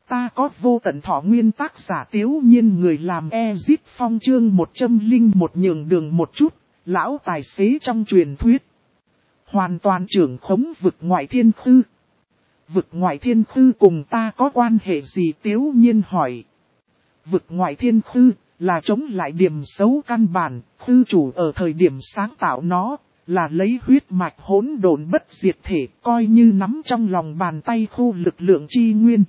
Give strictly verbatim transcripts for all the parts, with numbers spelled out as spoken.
Ta có vô tận thọ nguyên tác giả Tiếu Nhiên người làm Ezip Phong chương một trăm linh một nhường đường một chút, lão tài xế trong truyền thuyết. Hoàn toàn trưởng khống vực ngoại thiên khư. Vực ngoại thiên khư cùng ta có quan hệ gì Tiếu Nhiên hỏi. Vực ngoại thiên khư là chống lại điểm xấu căn bản, khư chủ ở thời điểm sáng tạo nó là lấy huyết mạch hỗn độn bất diệt thể coi như nắm trong lòng bàn tay khu lực lượng chi nguyên.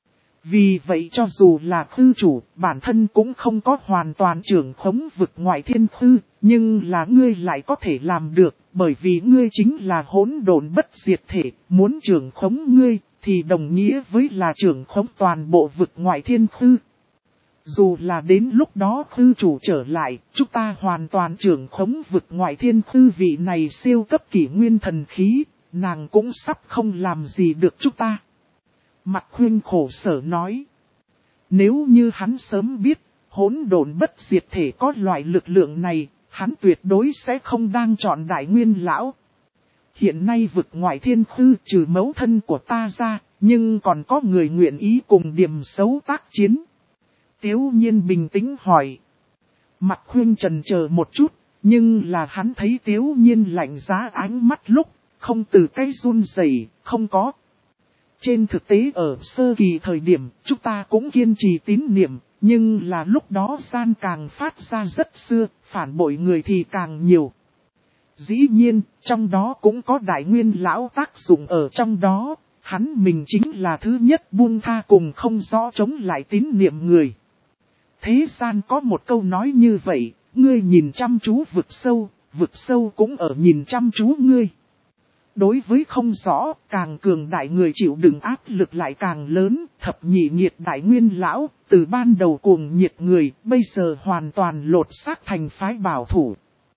Vì vậy cho dù là khư chủ, bản thân cũng không có hoàn toàn trưởng khống vực ngoại thiên khư, nhưng là ngươi lại có thể làm được, bởi vì ngươi chính là hỗn độn bất diệt thể, muốn trưởng khống ngươi, thì đồng nghĩa với là trưởng khống toàn bộ vực ngoại thiên khư. Dù là đến lúc đó khư chủ trở lại, chúng ta hoàn toàn trưởng khống vực ngoại thiên khư vị này siêu cấp kỷ nguyên thần khí, nàng cũng sắp không làm gì được chúng ta. Mạc Khuynh khổ sở nói. Nếu như hắn sớm biết, hỗn độn bất diệt thể có loại lực lượng này, hắn tuyệt đối sẽ không đang chọn đại nguyên lão. Hiện nay vực ngoại thiên khư trừ mẫu thân của ta ra, nhưng còn có người nguyện ý cùng điểm xấu tác chiến. Tiếu Nhiên bình tĩnh hỏi. Mạc Khuynh trần chờ một chút, nhưng là hắn thấy Tiếu Nhiên lạnh giá ánh mắt lúc, không từ cái run rẩy, không có. Trên thực tế ở sơ kỳ thời điểm, chúng ta cũng kiên trì tín niệm, nhưng là lúc đó gian càng phát ra rất xưa, phản bội người thì càng nhiều. Dĩ nhiên, trong đó cũng có đại nguyên lão tác dụng ở trong đó, hắn mình chính là thứ nhất buông tha cùng không rõ chống lại tín niệm người. Thế gian có một câu nói như vậy, ngươi nhìn chăm chú vực sâu, vực sâu cũng ở nhìn chăm chú ngươi. Đối với không rõ, càng cường đại người chịu đựng áp lực lại càng lớn, thập nhị nhiệt đại nguyên lão, từ ban đầu cuồng nhiệt người, bây giờ hoàn toàn lột xác thành phái bảo thủ.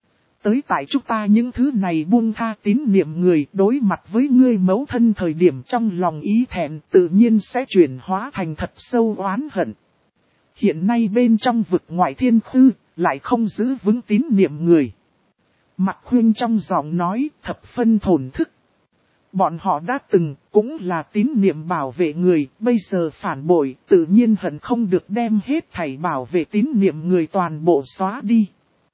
Tới tại chúng ta những thứ này buông tha tín niệm người đối mặt với ngươi mẫu thân thời điểm trong lòng ý thẹn tự nhiên sẽ chuyển hóa thành thật sâu oán hận. Hiện nay bên trong vực ngoại thiên khư, lại không giữ vững tín niệm người. Mạc Khuynh trong giọng nói thập phân thổn thức. Bọn họ đã từng cũng là tín niệm bảo vệ người, bây giờ phản bội tự nhiên hận không được đem hết thảy bảo vệ tín niệm người toàn bộ xóa đi.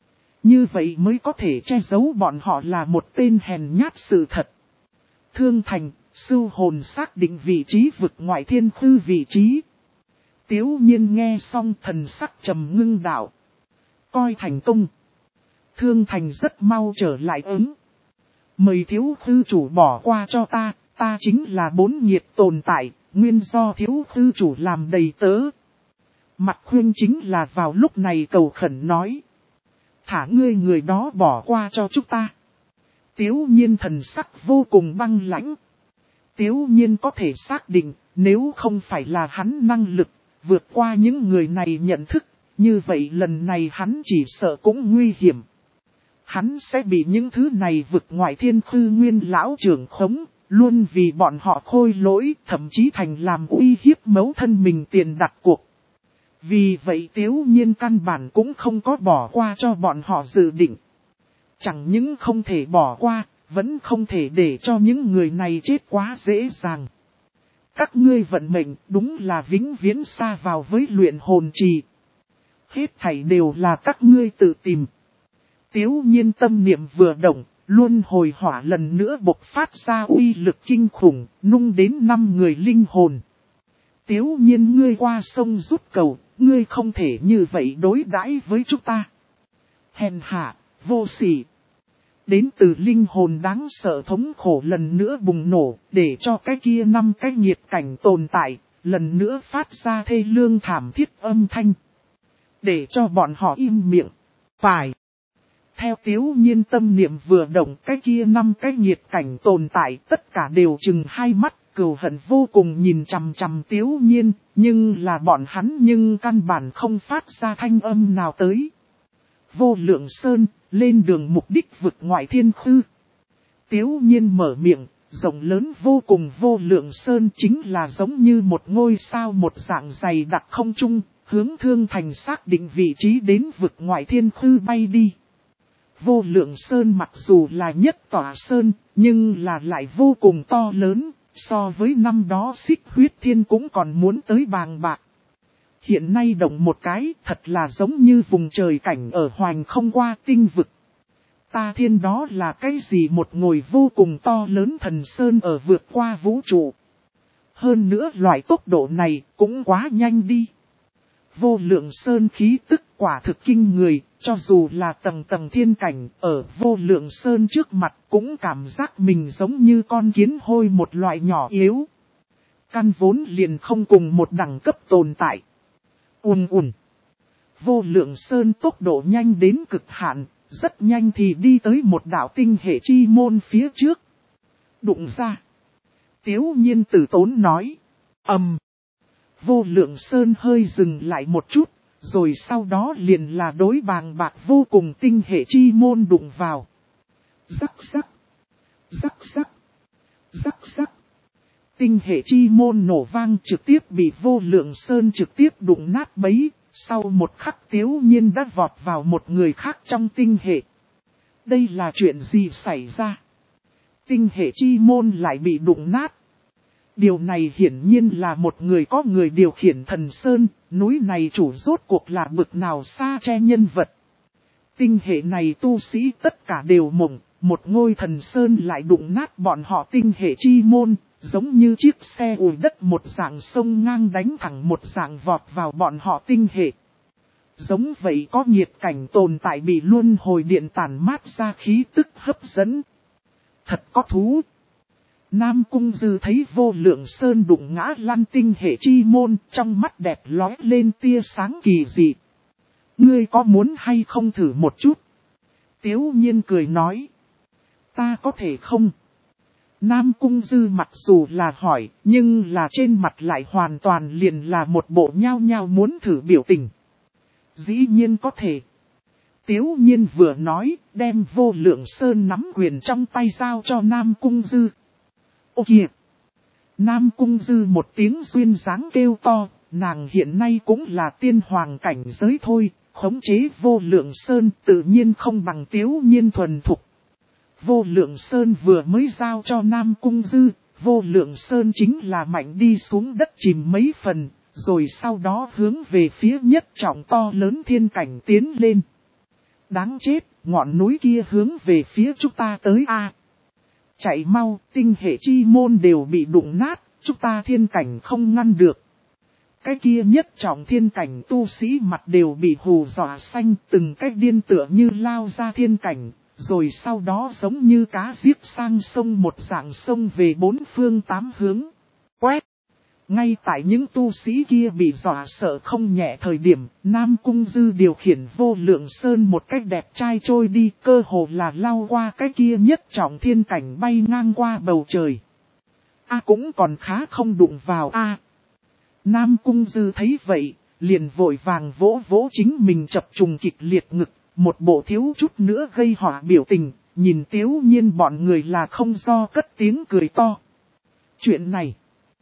Như vậy mới có thể che giấu bọn họ là một tên hèn nhát sự thật. Thương Thành, Sưu Hồn xác định vị trí vực ngoại thiên khư vị trí. Tiếu Nhiên nghe xong thần sắc trầm ngưng đạo. Coi thành công. Thương Thành rất mau trở lại ứng. Mời thiếu khư chủ bỏ qua cho ta, ta chính là bốn nhiệt tồn tại, nguyên do thiếu khư chủ làm đầy tớ. Mạc Khuynh chính là vào lúc này cầu khẩn nói. Thả ngươi người đó bỏ qua cho chúng ta. Tiếu Nhiên thần sắc vô cùng băng lãnh. Tiếu Nhiên có thể xác định, nếu không phải là hắn năng lực, vượt qua những người này nhận thức, như vậy lần này hắn chỉ sợ cũng nguy hiểm. Hắn sẽ bị những thứ này vực ngoại thiên khư nguyên lão trưởng khống, luôn vì bọn họ khôi lỗi, thậm chí thành làm uy hiếp mẫu thân mình tiền đặt cuộc. Vì vậy Tiếu Nhiên căn bản cũng không có bỏ qua cho bọn họ dự định. Chẳng những không thể bỏ qua, vẫn không thể để cho những người này chết quá dễ dàng. Các ngươi vận mệnh đúng là vĩnh viễn xa vào với luyện hồn trì. Hết thảy đều là các ngươi tự tìm. Tiếu Nhiên tâm niệm vừa động, luân hồi hỏa lần nữa bộc phát ra uy lực kinh khủng, nung đến năm người linh hồn. Tiếu Nhiên ngươi qua sông rút cầu, ngươi không thể như vậy đối đãi với chúng ta. Hèn hạ, vô sỉ. Đến từ linh hồn đáng sợ thống khổ lần nữa bùng nổ, để cho cái kia năm cái nhiệt cảnh tồn tại, lần nữa phát ra thê lương thảm thiết âm thanh. Để cho bọn họ im miệng. Phải. Theo Tiếu Nhiên tâm niệm vừa động, cái kia năm cái nhiệt cảnh tồn tại tất cả đều chừng hai mắt, cừu hận vô cùng nhìn chằm chằm Tiếu Nhiên, nhưng là bọn hắn nhưng căn bản không phát ra thanh âm nào tới. Vô Lượng Sơn, lên đường mục đích vực ngoại thiên khư. Tiếu Nhiên mở miệng, rộng lớn vô cùng Vô Lượng Sơn chính là giống như một ngôi sao một dạng dày đặc không trung, hướng Thương Thành xác định vị trí đến vực ngoại thiên khư bay đi. Vô Lượng Sơn mặc dù là nhất tỏa sơn, nhưng là lại vô cùng to lớn, So với năm đó Xích Huyết Thiên cũng còn muốn tới bàng bạc. Hiện nay động một cái thật là giống như vùng trời cảnh ở hoành không qua tinh vực. Ta thiên đó là cái gì một ngồi vô cùng to lớn thần sơn ở vượt qua vũ trụ. Hơn nữa loại tốc độ này cũng quá nhanh đi. Vô lượng sơn khí tức quả thực kinh người, cho dù là tầng tầng thiên cảnh ở vô lượng sơn trước mặt cũng cảm giác mình giống như con kiến hôi một loại nhỏ yếu. Căn vốn liền không cùng một đẳng cấp tồn tại. Ùn ùn. Vô lượng sơn tốc độ nhanh đến cực hạn, rất nhanh thì đi tới một đạo tinh hệ chi môn phía trước. Đụng ra. Tiếu nhiên tử tốn nói. Ầm. Vô lượng sơn hơi dừng lại một chút, rồi sau đó liền là đối bàng bạc vô cùng tinh hệ chi môn đụng vào. Rắc rắc. Rắc rắc. Rắc rắc. Tinh hệ chi môn nổ vang trực tiếp bị vô lượng sơn trực tiếp đụng nát bấy, sau một khắc Tiếu nhiên đã vọt vào một người khác trong tinh hệ. Đây là chuyện gì xảy ra? Tinh hệ chi môn lại bị đụng nát. Điều này hiển nhiên là một người có người điều khiển thần sơn, núi này chủ rốt cuộc là bực nào xa che nhân vật. Tinh hệ này tu sĩ tất cả đều mộng, một ngôi thần sơn lại đụng nát bọn họ tinh hệ chi môn, giống như chiếc xe ủi đất một dạng sông ngang đánh thẳng một dạng vọt vào bọn họ tinh hệ. Giống vậy có nhiệt cảnh tồn tại bị luân hồi điện tản mát ra khí tức hấp dẫn. Thật có thú. Nam Cung Dư thấy vô lượng sơn đụng ngã lăn tinh hệ chi môn, trong mắt đẹp lóe lên tia sáng kỳ dị. Ngươi có muốn hay không thử một chút? Tiếu nhiên cười nói. Ta có thể không? Nam Cung Dư mặc dù là hỏi, nhưng là trên mặt lại hoàn toàn liền là một bộ nhao nhao muốn thử biểu tình. Dĩ nhiên có thể. Tiếu nhiên vừa nói, đem vô lượng sơn nắm quyền trong tay giao cho Nam Cung Dư. Ô kìa! Nam Cung Dư một tiếng duyên dáng kêu to, nàng hiện nay cũng là tiên hoàng cảnh giới thôi, khống chế vô lượng sơn tự nhiên không bằng Tiếu nhiên thuần thục. Vô lượng sơn vừa mới giao cho Nam Cung Dư, vô lượng sơn chính là mạnh đi xuống đất chìm mấy phần, rồi sau đó hướng về phía nhất trọng to lớn thiên cảnh tiến lên. Đáng chết, ngọn núi kia hướng về phía chúng ta tới a. Chạy mau, tinh hệ chi môn đều bị đụng nát, chúng ta thiên cảnh không ngăn được. Cái kia nhất trọng thiên cảnh tu sĩ mặt đều bị hù dọa xanh, từng cách điên tựa như lao ra thiên cảnh, rồi sau đó giống như cá giết sang sông một dạng sông về bốn phương tám hướng. Quét! Ngay tại những tu sĩ kia bị dọa sợ không nhẹ thời điểm, Nam Cung Dư điều khiển vô lượng sơn một cách đẹp trai trôi đi, cơ hồ là lao qua cái kia nhất trọng thiên cảnh bay ngang qua bầu trời. A cũng còn khá không đụng vào A. Nam Cung Dư thấy vậy, liền vội vàng vỗ vỗ chính mình chập trùng kịch liệt ngực, một bộ thiếu chút nữa gây họa biểu tình, nhìn Tiếu nhiên bọn người là không do cất tiếng cười to. Chuyện này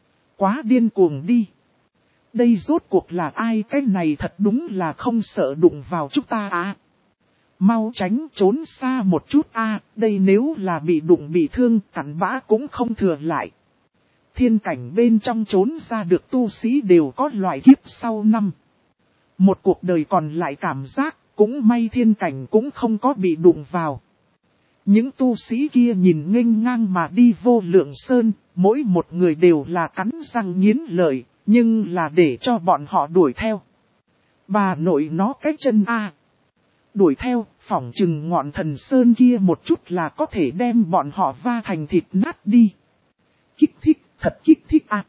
quá điên cuồng đi. Đây rốt cuộc là ai, cái này thật đúng là không sợ đụng vào chúng ta à. Mau tránh trốn xa một chút a à, đây nếu là bị đụng bị thương cặn bã cũng không thừa lại. Thiên cảnh bên trong trốn ra được tu sĩ đều có loại kiếp sau năm. Một cuộc đời còn lại cảm giác, cũng may thiên cảnh cũng không có bị đụng vào. Những tu sĩ kia nhìn nghênh ngang mà đi vô lượng sơn, mỗi một người đều là cắn răng nghiến lợi, nhưng là để cho bọn họ đuổi theo. Bà nội nó cái chân a. Đuổi theo, phỏng chừng ngọn thần sơn kia một chút là có thể đem bọn họ va thành thịt nát đi. Kích thích, thật kích thích a.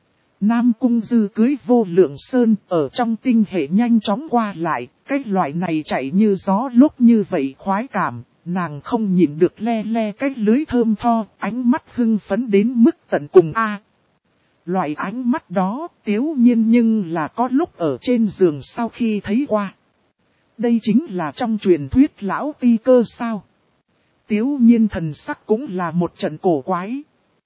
Nam Cung Dư cưới vô lượng sơn ở trong tinh hệ nhanh chóng qua lại, cái loại này chạy như gió lúc như vậy khoái cảm. Nàng không nhịn được le le cái lưới thơm tho, ánh mắt hưng phấn đến mức tận cùng a. Loại ánh mắt đó, Tiếu nhiên nhưng là có lúc ở trên giường sau khi thấy qua. Đây chính là trong truyền thuyết lão ti cơ sao. Tiếu nhiên thần sắc cũng là một trận cổ quái.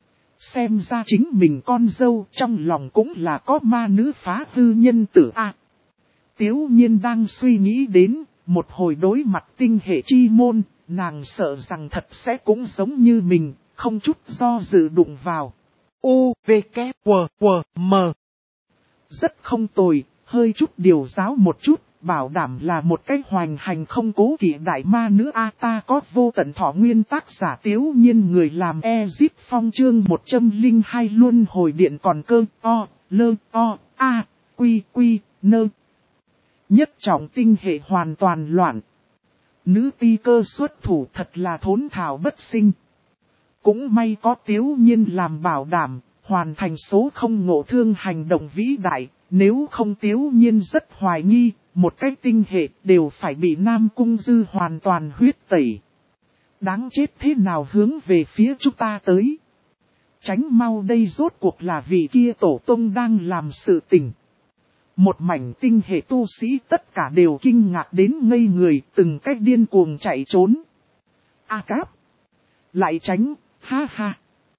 Xem ra chính mình con dâu trong lòng cũng là có ma nữ phá hư nhân tử a. Tiếu nhiên đang suy nghĩ đến, một hồi đối mặt tinh hệ chi môn. Nàng sợ rằng thật sẽ cũng giống như mình, không chút do dự đụng vào. U, V, K, W, W, M. Rất không tồi, hơi chút điều giáo một chút, bảo đảm là một cách hoành hành không cố kỵ đại ma nữa a. Ta có vô tận thọ nguyên. Tác giả Tiếu Nhiên. Người làm Ezip Phong. Chương một trăm linh hai luân hồi điện. Còn cơ, o, lơ, o, a, quy, quy, nơ. Nhất trọng tinh hệ hoàn toàn loạn. Nữ ti cơ xuất thủ thật là thốn thảo bất sinh. Cũng may có Tiếu Nhiên làm bảo đảm, hoàn thành số không ngộ thương hành động vĩ đại. Nếu không Tiếu Nhiên rất hoài nghi, một cái tinh hệ đều phải bị Nam Cung Dư hoàn toàn huyết tẩy. Đáng chết thế nào hướng về phía chúng ta tới. Tránh mau đây, rốt cuộc là vị kia tổ tông đang làm sự tình. Một mảnh tinh hệ tu sĩ tất cả đều kinh ngạc đến ngây người, từng cách điên cuồng chạy trốn. A cáp! Lại tránh, ha ha!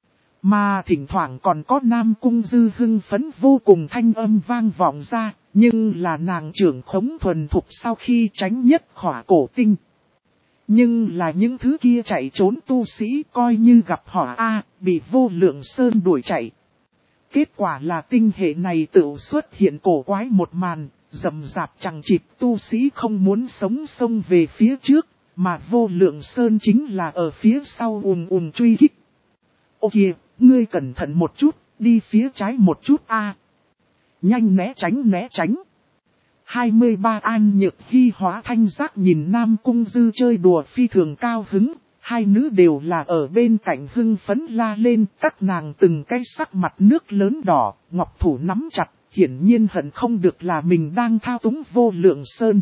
Mà thỉnh thoảng còn có Nam Cung Dư hưng phấn vô cùng thanh âm vang vọng ra, nhưng là nàng trưởng khống thuần thục sau khi tránh nhất khỏa cổ tinh. Nhưng là những thứ kia chạy trốn tu sĩ coi như gặp họa A, bị vô lượng sơn đuổi chạy. Kết quả là tinh hệ này tự xuất hiện cổ quái một màn, rầm rạp chẳng chịt tu sĩ không muốn sống xông về phía trước, mà vô lượng sơn chính là ở phía sau ùn ùn truy kích. Ô kìa, ngươi cẩn thận một chút, đi phía trái một chút a. Nhanh né tránh né tránh. hai mươi ba An Nhược Hy hóa thanh giác nhìn Nam Cung Dư chơi đùa phi thường cao hứng, hai nữ đều là ở bên cạnh hưng phấn la lên, các nàng từng cái sắc mặt nước lớn đỏ, ngọc thủ nắm chặt, hiển nhiên hận không được là mình đang thao túng vô lượng sơn.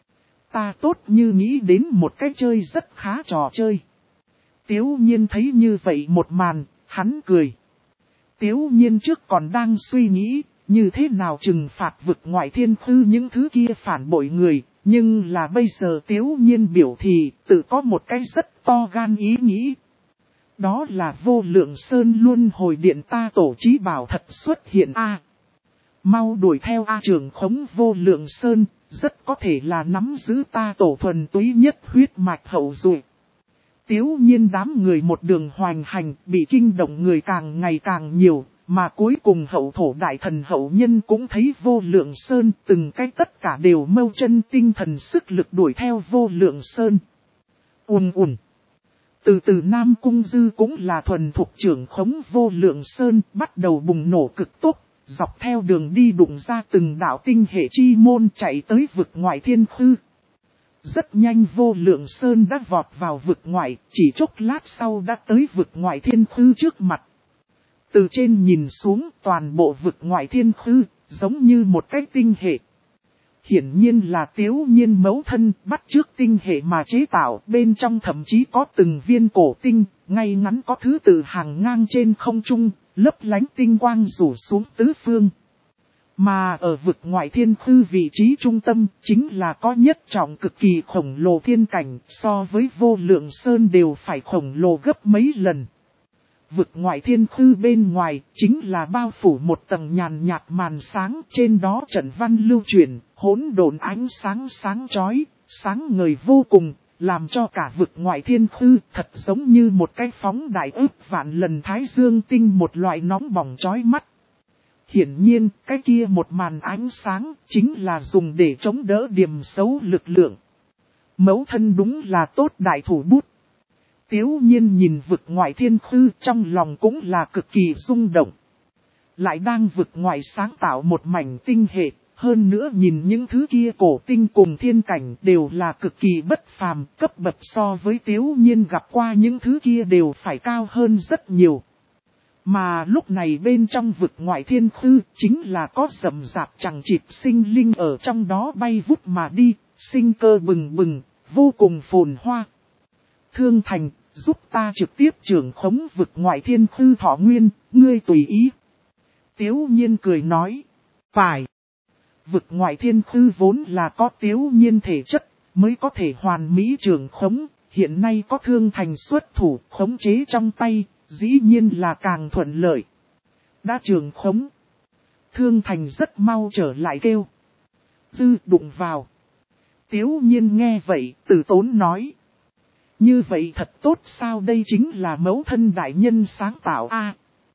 Ta tốt như nghĩ đến một cái chơi rất khá trò chơi. Tiếu Nhiên thấy như vậy một màn, hắn cười. Tiếu Nhiên trước còn đang suy nghĩ, như thế nào trừng phạt vực ngoại thiên khư những thứ kia phản bội người, nhưng là bây giờ Tiếu Nhiên biểu thì tự có một cái rất to gan ý nghĩ. Đó là vô lượng sơn luân hồi điện, ta tổ chí bảo thật xuất hiện a. Mau đuổi theo a trưởng khống vô lượng sơn, rất có thể là nắm giữ ta tổ thuần túy nhất huyết mạch hậu duệ. Tiếu Nhiên đám người một đường hoành hành, bị kinh động người càng ngày càng nhiều, mà cuối cùng hậu thổ đại thần hậu nhân cũng thấy vô lượng sơn, từng cái tất cả đều mâu chân tinh thần sức lực đuổi theo vô lượng sơn. Ùn ùn. Từ từ Nam Cung Dư cũng là thuần thuộc trưởng khống vô lượng sơn, bắt đầu bùng nổ cực tốc, dọc theo đường đi đụng ra từng đạo tinh hệ chi môn chạy tới vực ngoại thiên khư. Rất nhanh vô lượng sơn đã vọt vào vực ngoại, chỉ chốc lát sau đã tới vực ngoại thiên khư trước mặt. Từ trên nhìn xuống toàn bộ vực ngoại thiên khư, giống như một cái tinh hệ. Hiển nhiên là Tiếu Nhiên mẫu thân bắt chước tinh hệ mà chế tạo, bên trong thậm chí có từng viên cổ tinh, ngay ngắn có thứ tự hàng ngang trên không trung, lấp lánh tinh quang rủ xuống tứ phương. Mà ở vực ngoại thiên khư vị trí trung tâm, chính là có nhất trọng cực kỳ khổng lồ thiên cảnh, so với vô lượng sơn đều phải khổng lồ gấp mấy lần. Vực ngoại thiên khư bên ngoài, chính là bao phủ một tầng nhàn nhạt màn sáng, trên đó trận văn lưu chuyển, hỗn độn ánh sáng sáng chói, sáng ngời vô cùng, làm cho cả vực ngoại thiên khư thật giống như một cái phóng đại ức vạn lần thái dương tinh, một loại nóng bỏng chói mắt. Hiển nhiên, cái kia một màn ánh sáng, chính là dùng để chống đỡ điểm xấu lực lượng. Mẫu thân đúng là tốt đại thủ bút. Tiếu Nhiên nhìn vực ngoại thiên khư, trong lòng cũng là cực kỳ rung động. Lại đang vực ngoại sáng tạo một mảnh tinh hệ, hơn nữa nhìn những thứ kia cổ tinh cùng thiên cảnh đều là cực kỳ bất phàm, cấp bậc so với Tiếu Nhiên gặp qua những thứ kia đều phải cao hơn rất nhiều. Mà lúc này bên trong vực ngoại thiên khư chính là có rầm rạp chẳng chịt sinh linh ở trong đó bay vút mà đi, sinh cơ bừng bừng, vô cùng phồn hoa. Thương Thành, giúp ta trực tiếp trưởng khống vực ngoại thiên khư thọ nguyên, ngươi tùy ý. Tiếu Nhiên cười nói, phải. Vực ngoại thiên khư vốn là có Tiếu Nhiên thể chất, mới có thể hoàn mỹ trưởng khống, hiện nay có Thương Thành xuất thủ khống chế trong tay. Dĩ nhiên là càng thuận lợi. Đã trường khống. Thương Thành rất mau trở lại kêu. Dư đụng vào. Tiếu Nhiên nghe vậy, từ tốn nói. Như vậy thật tốt sao, đây chính là mẫu thân đại nhân sáng tạo a.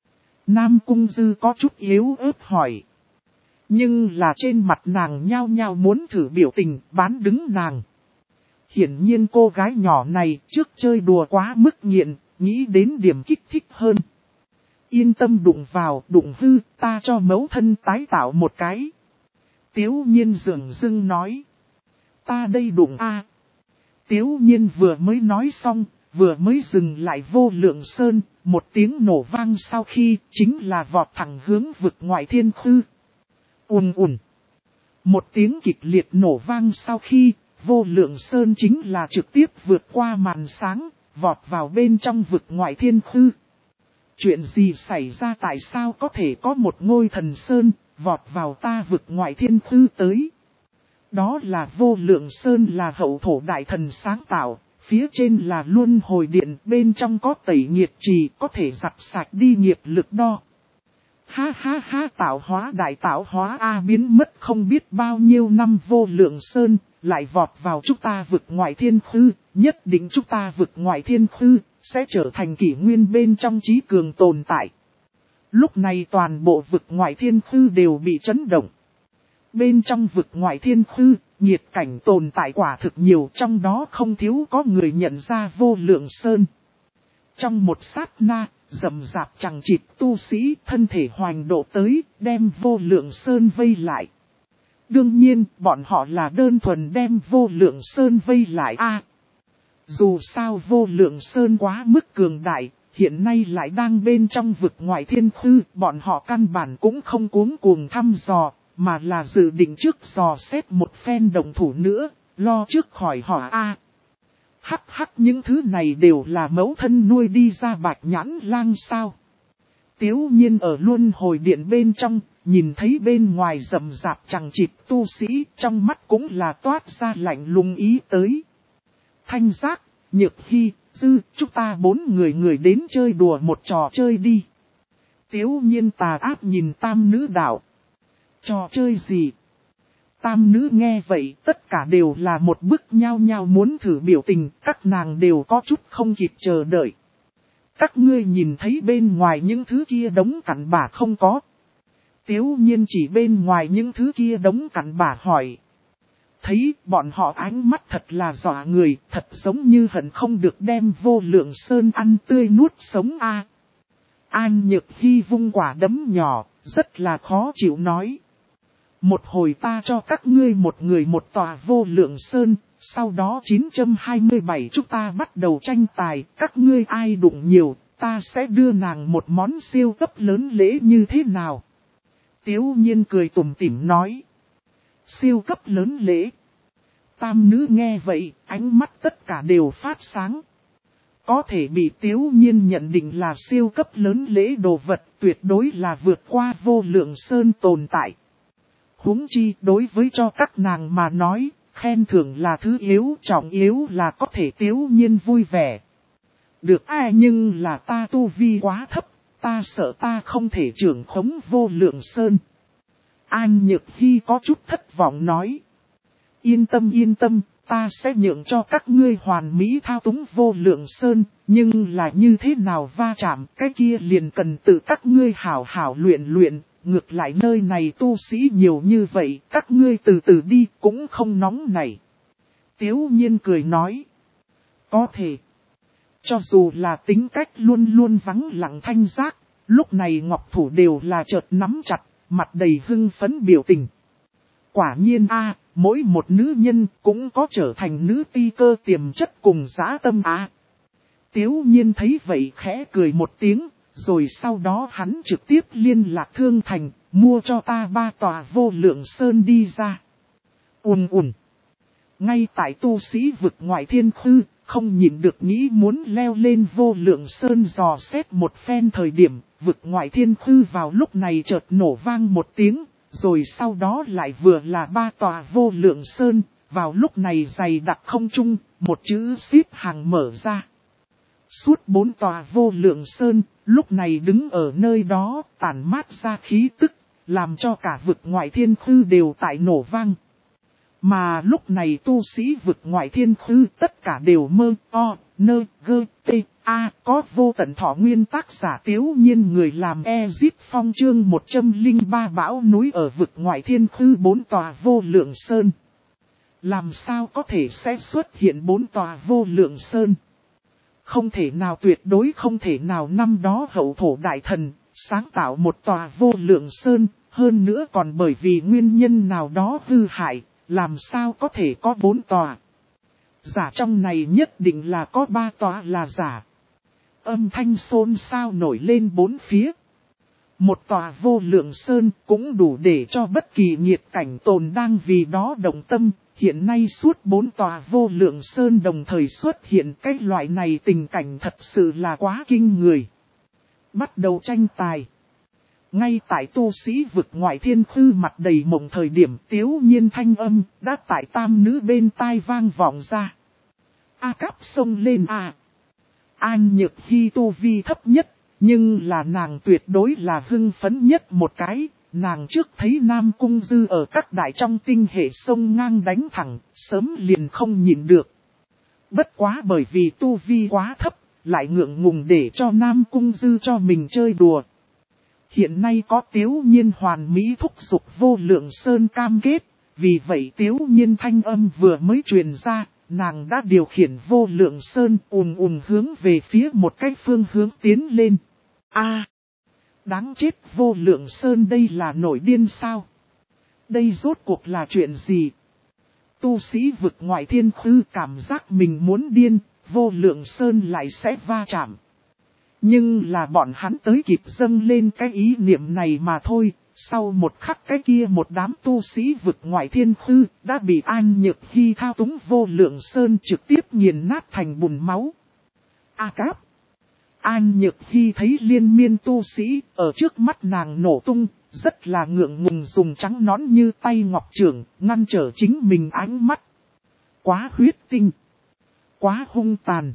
Nam Cung Dư có chút yếu ớt hỏi. Nhưng là trên mặt nàng nhao nhao muốn thử biểu tình bán đứng nàng. Hiển nhiên cô gái nhỏ này trước chơi đùa quá mức nghiện, nghĩ đến điểm kích thích hơn. Yên tâm đụng vào, đụng hư, ta cho mẫu thân tái tạo một cái. Tiếu nhiên dường dưng nói. Ta đây đụng a. Tiếu nhiên vừa mới nói xong, vừa mới dừng lại Vô Lượng Sơn, một tiếng nổ vang sau khi chính là vọt thẳng hướng vực ngoại thiên khư. Ùn ùn. Một tiếng kịch liệt nổ vang sau khi, Vô Lượng Sơn chính là trực tiếp vượt qua màn sáng, vọt vào bên trong vực ngoại thiên khư. Chuyện gì xảy ra, tại sao có thể có một ngôi thần sơn, vọt vào ta vực ngoại thiên khư tới? Đó là Vô Lượng Sơn là hậu thổ đại thần sáng tạo, phía trên là luân hồi điện, bên trong có tẩy nhiệt trì, có thể giặt sạch đi nghiệp lực đo. Ha ha ha, tạo hóa đại tạo hóa A, biến mất không biết bao nhiêu năm Vô Lượng Sơn, lại vọt vào chúng ta vực ngoại thiên khư, nhất định chúng ta vực ngoại thiên khư, sẽ trở thành kỷ nguyên bên trong trí cường tồn tại. Lúc này toàn bộ vực ngoại thiên khư đều bị chấn động. Bên trong vực ngoại thiên khư, nhiệt cảnh tồn tại quả thực nhiều, trong đó không thiếu có người nhận ra Vô Lượng Sơn. Trong một sát na, rầm rạp chẳng chịt tu sĩ thân thể hoành độ tới, đem Vô Lượng Sơn vây lại. Đương nhiên, bọn họ là đơn thuần đem Vô Lượng Sơn vây lại a. Dù sao Vô Lượng Sơn quá mức cường đại, hiện nay lại đang bên trong vực ngoại thiên khư, bọn họ căn bản cũng không cuống cuồng thăm dò, mà là dự định trước dò xét một phen đồng thủ nữa, lo trước khỏi họ a. Hắc hắc, những thứ này đều là mẫu thân nuôi đi ra Bạch Nhãn Lang sao? Tiếu nhiên ở luân hồi điện bên trong, nhìn thấy bên ngoài rầm rạp chẳng chịt tu sĩ, trong mắt cũng là toát ra lạnh lùng ý tới. Thanh Giác, Nhược Hy, Dư, chúng ta bốn người người đến chơi đùa một trò chơi đi. Tiếu nhiên tà ác nhìn tam nữ đạo. Trò chơi gì? Tam nữ nghe vậy, tất cả đều là một bức nhao nhao muốn thử biểu tình, các nàng đều có chút không kịp chờ đợi. Các ngươi nhìn thấy bên ngoài những thứ kia đống cặn bã không có? Tiếu nhiên chỉ bên ngoài những thứ kia đống cặn bã hỏi. Thấy bọn họ ánh mắt thật là dọa người, thật giống như hận không được đem Vô Lượng Sơn ăn tươi nuốt sống a. An Nhược Hy vung quả đấm nhỏ, rất là khó chịu nói. Một hồi ta cho các ngươi một người một tòa Vô Lượng Sơn, sau đó chín hai bảy chúng ta bắt đầu tranh tài, các ngươi ai đụng nhiều, ta sẽ đưa nàng một món siêu cấp lớn lễ như thế nào? Tiếu nhiên cười tủm tỉm nói. Siêu cấp lớn lễ. Tam nữ nghe vậy, ánh mắt tất cả đều phát sáng. Có thể bị Tiếu nhiên nhận định là siêu cấp lớn lễ đồ vật, tuyệt đối là vượt qua Vô Lượng Sơn tồn tại. Huống chi đối với cho các nàng mà nói, khen thưởng là thứ yếu, trọng yếu là có thể Tiếu nhiên vui vẻ. Được ai, nhưng là ta tu vi quá thấp, ta sợ ta không thể trưởng khống Vô Lượng Sơn. An Nhược Hy có chút thất vọng nói. Yên tâm yên tâm, ta sẽ nhượng cho các ngươi hoàn mỹ thao túng Vô Lượng Sơn, nhưng là như thế nào va chạm, cái kia liền cần tự các ngươi hảo hảo luyện luyện, ngược lại nơi này tu sĩ nhiều như vậy, các ngươi từ từ đi cũng không nóng này. Tiếu nhiên cười nói. Có thể. Cho dù là tính cách luôn luôn vắng lặng Thanh Giác, lúc này ngọc thủ đều là chợt nắm chặt, mặt đầy hưng phấn biểu tình. Quả nhiên a, mỗi một nữ nhân cũng có trở thành nữ ti cơ tiềm chất cùng dã tâm a. Tiếu nhiên thấy vậy khẽ cười một tiếng, rồi sau đó hắn trực tiếp liên lạc Thương Thành, mua cho ta ba tòa Vô Lượng Sơn đi ra. Ùn ùn. Ngay tại tu sĩ vực ngoại thiên khư, không nhìn được nghĩ muốn leo lên Vô Lượng Sơn dò xét một phen thời điểm, vực ngoại thiên khư vào lúc này chợt nổ vang một tiếng, rồi sau đó lại vừa là ba tòa Vô Lượng Sơn, vào lúc này dày đặc không trung, một chữ xếp hàng mở ra. Suốt bốn tòa Vô Lượng Sơn, lúc này đứng ở nơi đó, tản mát ra khí tức, làm cho cả vực ngoại thiên khư đều tại nổ vang. Mà lúc này tu sĩ vực ngoại thiên khư tất cả đều mơ, o, nơ, gơ, tê, A, có vô tận thọ nguyên tác giả Tiếu Nhiên người làm Ezip Phong chương một trăm lẻ ba bão núi ở vực ngoại thiên khư bốn tòa vô lượng sơn. Làm sao có thể sẽ xuất hiện bốn tòa vô lượng sơn? Không thể nào, tuyệt đối không thể nào. Năm đó hậu thổ đại thần sáng tạo một tòa vô lượng sơn, hơn nữa còn bởi vì nguyên nhân nào đó hư hại, làm sao có thể có bốn tòa? Giả trong này nhất định là có ba tòa là giả. Âm thanh xôn xao nổi lên bốn phía. Một tòa vô lượng sơn cũng đủ để cho bất kỳ nhiệt cảnh tồn đang vì đó động tâm. Hiện nay suốt bốn tòa vô lượng sơn đồng thời xuất hiện, cái loại này tình cảnh thật sự là quá kinh người. Bắt đầu tranh tài. Ngay tại tu sĩ vực ngoại thiên khư mặt đầy mộng thời điểm, Tiếu Nhiên thanh âm đã tại tam nữ bên tai vang vọng ra. A Cáp xông lên a. An Nhược Hy tu vi thấp nhất, nhưng là nàng tuyệt đối là hưng phấn nhất một cái. Nàng trước thấy Nam Cung Dư ở các đại trong tinh hệ sông ngang đánh thẳng, sớm liền không nhịn được. Bất quá bởi vì tu vi quá thấp, lại ngượng ngùng để cho Nam Cung Dư cho mình chơi đùa. Hiện nay có Tiếu Nhiên hoàn mỹ thúc giục vô lượng sơn cam kết, vì vậy Tiếu Nhiên thanh âm vừa mới truyền ra, nàng đã điều khiển vô lượng sơn ùn ùn hướng về phía một cái phương hướng tiến lên. A, đáng chết, vô lượng sơn đây là nổi điên sao? Đây rốt cuộc là chuyện gì? Tu sĩ vực ngoại thiên khư cảm giác mình muốn điên, vô lượng sơn lại sẽ va chạm. Nhưng là bọn hắn tới kịp dâng lên cái ý niệm này mà thôi, sau một khắc cái kia một đám tu sĩ vực ngoại thiên khư đã bị An Nhược Hy thao túng vô lượng sơn trực tiếp nghiền nát thành bùn máu. A Cáp. An Nhược Hy thấy liên miên tu sĩ ở trước mắt nàng nổ tung, rất là ngượng ngùng dùng trắng nõn như tay ngọc trưởng ngăn trở chính mình ánh mắt. Quá huyết tinh. Quá hung tàn.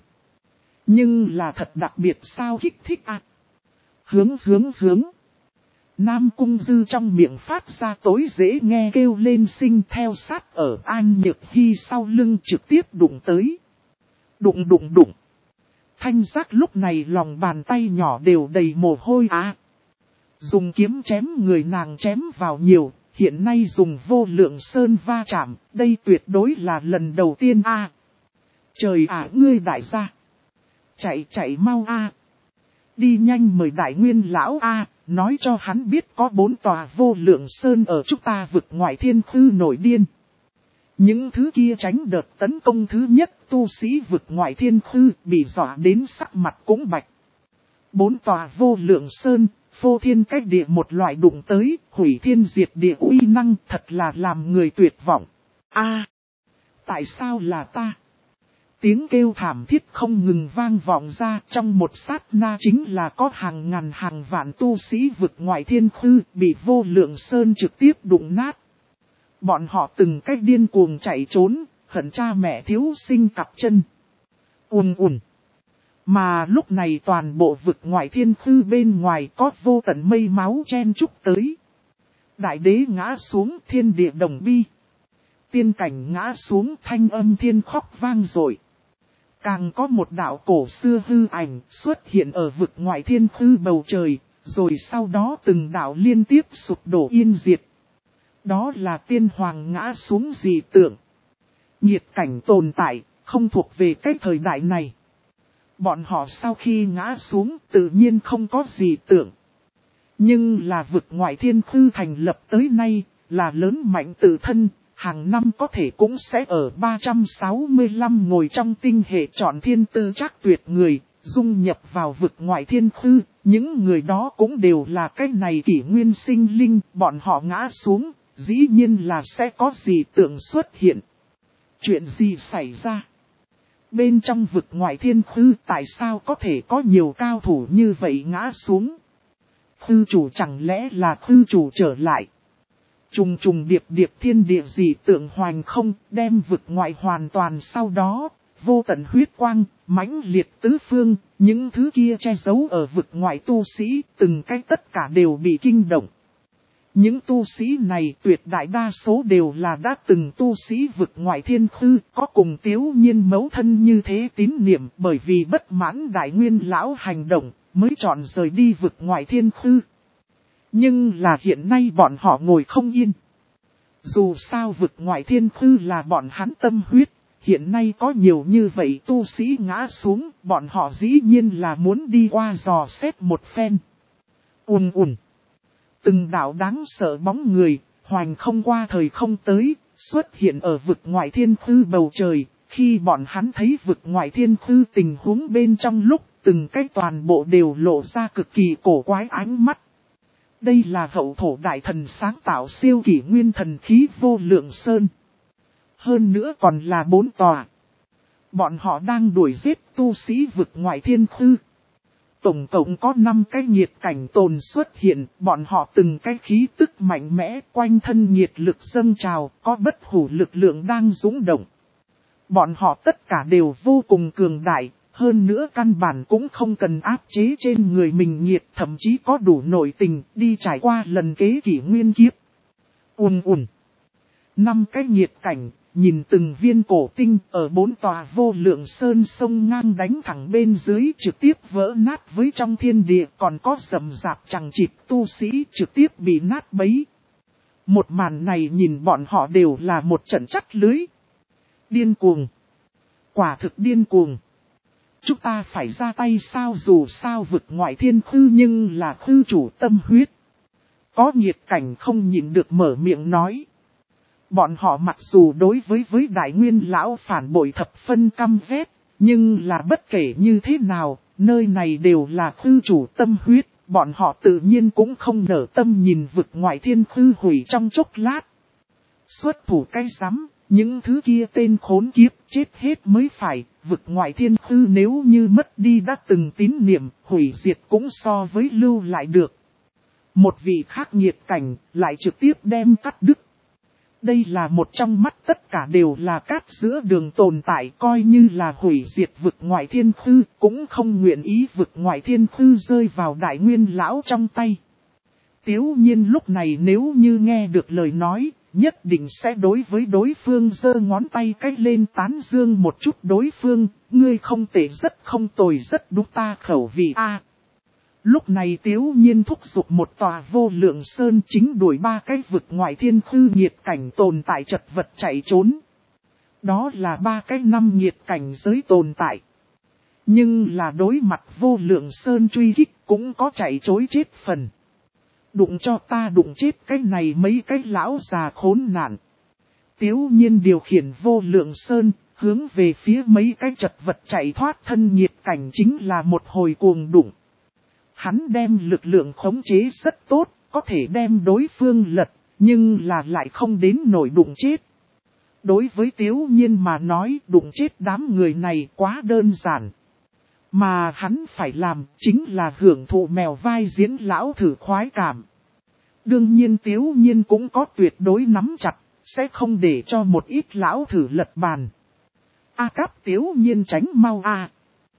Nhưng là thật đặc biệt sao, kích thích à? Hướng hướng hướng. Nam Cung Dư trong miệng phát ra tối dễ nghe kêu lên sinh theo sát ở An Nhược Hy sau lưng trực tiếp đụng tới. Đụng đụng đụng. Thanh giác lúc này lòng bàn tay nhỏ đều đầy mồ hôi á. Dùng kiếm chém người nàng chém vào nhiều, hiện nay dùng vô lượng sơn va chạm, đây tuyệt đối là lần đầu tiên a. À. Trời ạ, ngươi đại gia. Chạy chạy mau a. À. Đi nhanh mời đại nguyên lão a, à, nói cho hắn biết có bốn tòa vô lượng sơn ở chúng ta vực ngoại thiên khư nổi điên. Những thứ kia tránh đợt tấn công thứ nhất tu sĩ vực ngoại thiên khư bị dọa đến sắc mặt cũng bạch. Bốn tòa vô lượng sơn, phô thiên cách địa một loại đụng tới, hủy thiên diệt địa uy năng thật là làm người tuyệt vọng. A, à, tại sao là ta? Tiếng kêu thảm thiết không ngừng vang vọng ra, trong một sát na chính là có hàng ngàn hàng vạn tu sĩ vực ngoại thiên khư bị vô lượng sơn trực tiếp đụng nát. Bọn họ từng cách điên cuồng chạy trốn, hận cha mẹ thiếu sinh cặp chân. Ùn ùn. Mà lúc này toàn bộ vực ngoại thiên khư bên ngoài có vô tận mây máu chen chúc tới. Đại đế ngã xuống, thiên địa đồng bi. Tiên cảnh ngã xuống, thanh âm thiên khóc vang dội. Càng có một đạo cổ xưa hư ảnh xuất hiện ở vực ngoại thiên khư bầu trời, rồi sau đó từng đạo liên tiếp sụp đổ yên diệt. Đó là tiên hoàng ngã xuống dị tượng. Nhiệt cảnh tồn tại, không thuộc về cái thời đại này. Bọn họ sau khi ngã xuống tự nhiên không có dị tượng. Nhưng là vực ngoại thiên khư thành lập tới nay, là lớn mạnh tự thân, hàng năm có thể cũng sẽ ở ba trăm sáu mươi lăm ngồi trong tinh hệ chọn thiên tư trác tuyệt người, dung nhập vào vực ngoại thiên khư. Những người đó cũng đều là cái này kỷ nguyên sinh linh, bọn họ ngã xuống, dĩ nhiên là sẽ có dị tượng xuất hiện. Chuyện gì xảy ra? Bên trong vực ngoại thiên khư tại sao có thể có nhiều cao thủ như vậy ngã xuống? Khư chủ chẳng lẽ là khư chủ trở lại? Trùng trùng điệp điệp thiên địa dị tượng hoành không, đem vực ngoại hoàn toàn sau đó, vô tận huyết quang, mãnh liệt tứ phương, những thứ kia che giấu ở vực ngoại tu sĩ, từng cái tất cả đều bị kinh động. Những tu sĩ này tuyệt đại đa số đều là đã từng tu sĩ vực ngoại thiên khư, có cùng Tiếu Nhiên mẫu thân như thế tín niệm, bởi vì bất mãn đại nguyên lão hành động, mới chọn rời đi vực ngoại thiên khư. Nhưng là hiện nay bọn họ ngồi không yên. Dù sao vực ngoại thiên khư là bọn hắn tâm huyết, hiện nay có nhiều như vậy tu sĩ ngã xuống, bọn họ dĩ nhiên là muốn đi qua dò xét một phen. Ùn ùn. Từng đạo đáng sợ bóng người, hoành không qua thời không tới, xuất hiện ở vực ngoại thiên khư bầu trời. Khi bọn hắn thấy vực ngoại thiên khư tình huống bên trong lúc, từng cái toàn bộ đều lộ ra cực kỳ cổ quái ánh mắt. Đây là hậu thổ đại thần sáng tạo siêu kỷ nguyên thần khí vô lượng sơn. Hơn nữa còn là bốn tòa. Bọn họ đang đuổi giết tu sĩ vực ngoại thiên khư. Tổng cộng có năm cái nhiệt cảnh tồn xuất hiện, bọn họ từng cái khí tức mạnh mẽ, quanh thân nhiệt lực dâng trào, có bất hủ lực lượng đang dũng động. Bọn họ tất cả đều vô cùng cường đại, hơn nữa căn bản cũng không cần áp chế trên người mình nhiệt, thậm chí có đủ nội tình đi trải qua lần kế kỷ nguyên kiếp. Ùn ùn. Năm cái nhiệt cảnh. Nhìn từng viên cổ tinh ở bốn tòa vô lượng sơn sông ngang đánh thẳng bên dưới trực tiếp vỡ nát với trong thiên địa, còn có rầm rạp chẳng chịt tu sĩ trực tiếp bị nát bấy. Một màn này nhìn bọn họ đều là một trận chắt lưới. Điên cuồng. Quả thực điên cuồng. Chúng ta phải ra tay sao, dù sao vực ngoại thiên khư nhưng là khư chủ tâm huyết. Có nhiệt cảnh không nhịn được mở miệng nói. Bọn họ mặc dù đối với với đại nguyên lão phản bội thập phân căm ghét, nhưng là bất kể như thế nào, nơi này đều là khư chủ tâm huyết, bọn họ tự nhiên cũng không nở tâm nhìn vực ngoại thiên khư hủy trong chốc lát. Xuất thủ cái rắm, những thứ kia tên khốn kiếp chết hết mới phải, vực ngoại thiên khư nếu như mất đi đã từng tín niệm, hủy diệt cũng so với lưu lại được. Một vị khác nhiệt cảnh lại trực tiếp đem cắt đứt. Đây là một trong mắt tất cả đều là cát giữa đường tồn tại, coi như là hủy diệt vực ngoại thiên khư, cũng không nguyện ý vực ngoại thiên khư rơi vào đại nguyên lão trong tay. Tiếu Nhiên lúc này nếu như nghe được lời nói, nhất định sẽ đối với đối phương giơ ngón tay cách lên tán dương một chút đối phương, ngươi không tệ, rất không tồi, rất đúng ta khẩu vị a. Lúc này Tiếu Nhiên thúc giục một tòa vô lượng sơn chính đuổi ba cái vực ngoại thiên khư nhiệt cảnh tồn tại chật vật chạy trốn. Đó là ba cái năm nhiệt cảnh giới tồn tại. Nhưng là đối mặt vô lượng sơn truy kích cũng có chạy chối chết phần. Đụng cho ta đụng chết cái này mấy cái lão già khốn nạn. Tiếu Nhiên điều khiển vô lượng sơn, hướng về phía mấy cái chật vật chạy thoát thân nhiệt cảnh chính là một hồi cuồng đụng. Hắn đem lực lượng khống chế rất tốt, có thể đem đối phương lật, nhưng là lại không đến nổi đụng chết. Đối với Tiếu Nhiên mà nói, đụng chết đám người này quá đơn giản. Mà hắn phải làm chính là hưởng thụ mèo vai diễn lão thử khoái cảm. Đương nhiên Tiếu Nhiên cũng có tuyệt đối nắm chặt, sẽ không để cho một ít lão thử lật bàn. A cáp Tiếu Nhiên tránh mau a.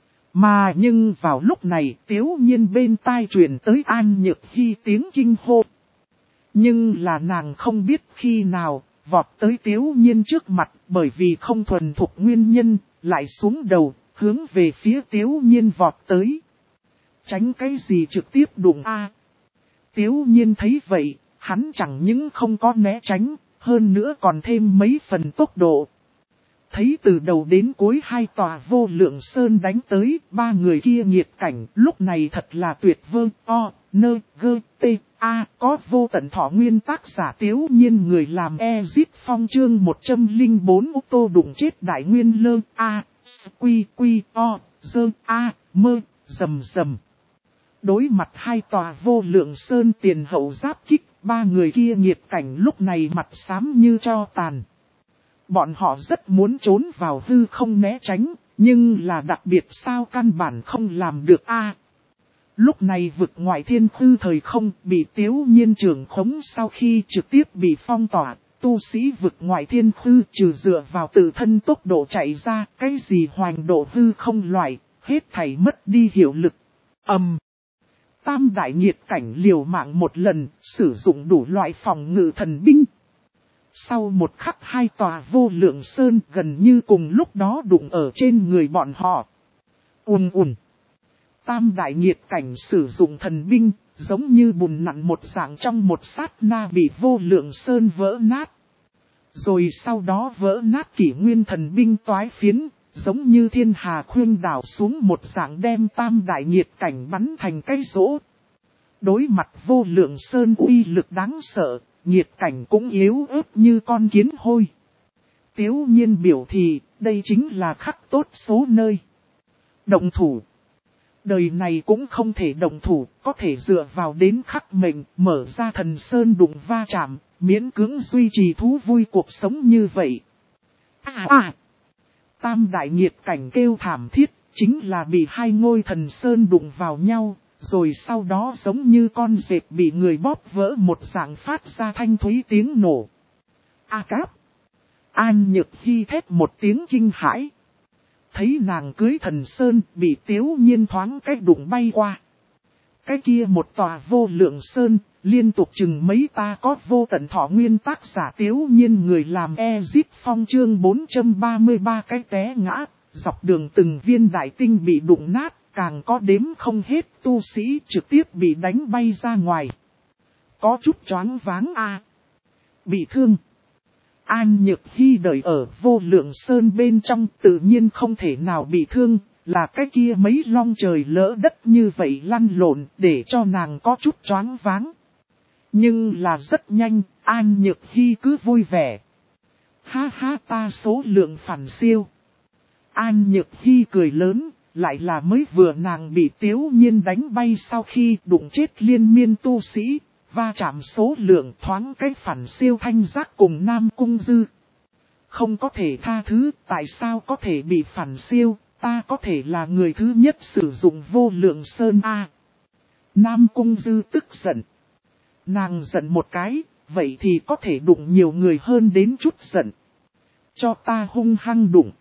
Mà nhưng vào lúc này Tiếu Nhiên bên tai truyền tới An Nhược Hy tiếng kinh hô. Nhưng là nàng không biết khi nào vọt tới Tiếu Nhiên trước mặt, bởi vì không thuần thục nguyên nhân, lại xuống đầu, hướng về phía Tiếu Nhiên vọt tới. Tránh cái gì trực tiếp đụng a. Tiếu Nhiên thấy vậy, hắn chẳng những không có né tránh, hơn nữa còn thêm mấy phần tốc độ. Thấy từ đầu đến cuối hai tòa vô lượng sơn đánh tới, ba người kia nghiệt cảnh, lúc này thật là tuyệt vơ, o, nơ, gơ, tê, a, có vô tận thọ nguyên tác giả Tiếu Nhiên người làm Ezit Phong chương một trăm lẻ bốn ô tô đụng chết đại nguyên lơ, a, quy, quy, o, dơ, a, mơ, rầm rầm. Đối mặt hai tòa vô lượng sơn tiền hậu giáp kích, ba người kia nghiệt cảnh lúc này mặt xám như tro tàn. Bọn họ rất muốn trốn vào hư không né tránh, nhưng là đặc biệt sao căn bản không làm được a. Lúc này vực ngoại thiên khư thời không bị Tiếu Nhiên trưởng khống sau khi trực tiếp bị phong tỏa, tu sĩ vực ngoại thiên khư trừ dựa vào tự thân tốc độ chạy ra, cái gì hoành độ hư không loại, hết thảy mất đi hiệu lực. Ầm. Um. Tam đại nhiệt cảnh liều mạng một lần, sử dụng đủ loại phòng ngự thần binh. Sau một khắc hai tòa vô lượng sơn gần như cùng lúc đó đụng ở trên người bọn họ. Ùn ùn. Tam đại nhiệt cảnh sử dụng thần binh, giống như bùn nặn một dạng trong một sát na bị vô lượng sơn vỡ nát. Rồi sau đó vỡ nát kỷ nguyên thần binh toái phiến, giống như thiên hà khuyên đảo xuống một dạng đem tam đại nhiệt cảnh bắn thành cây rỗ. Đối mặt vô lượng sơn uy lực đáng sợ, nhiệt cảnh cũng yếu ớt như con kiến hôi. Tiếu nhiên biểu thị, đây chính là khắc tốt số nơi. Động thủ. Đời này cũng không thể động thủ, có thể dựa vào đến khắc mệnh, mở ra thần sơn đụng va chạm, miễn cưỡng duy trì thú vui cuộc sống như vậy. À à! Tam đại nhiệt cảnh kêu thảm thiết, chính là bị hai ngôi thần sơn đụng vào nhau, rồi sau đó giống như con dẹp bị người bóp vỡ một dạng phát ra thanh thúy tiếng nổ. A cáp! An Nhược Hy thét một tiếng kinh hãi. Thấy nàng cưới thần sơn bị Tiếu Nhiên thoáng cách đụng bay qua. Cái kia một tòa vô lượng sơn, liên tục chừng mấy ta có vô tận thọ nguyên tác giả Tiếu Nhiên người làm Ezit Phong chương bốn trăm ba mươi ba cái té ngã, dọc đường từng viên đại tinh bị đụng nát, càng có đếm không hết tu sĩ trực tiếp bị đánh bay ra ngoài. Có chút choáng váng a à. Bị thương. An Nhược Hy đợi ở vô lượng sơn bên trong tự nhiên không thể nào bị thương, là cái kia mấy long trời lỡ đất như vậy lăn lộn để cho nàng có chút choáng váng. Nhưng là rất nhanh, An Nhược Hy cứ vui vẻ. Ha ha ta số lượng phản siêu. An Nhược Hy cười lớn, lại là mới vừa nàng bị Tiếu Nhiên đánh bay sau khi đụng chết liên miên tu sĩ. Va chạm số lượng thoáng cái phản siêu thanh giác cùng Nam Cung Dư. Không có thể tha thứ, tại sao có thể bị phản siêu, ta có thể là người thứ nhất sử dụng vô lượng sơn A. Nam Cung Dư tức giận. Nàng giận một cái, vậy thì có thể đụng nhiều người hơn đến chút giận. Cho ta hung hăng đụng.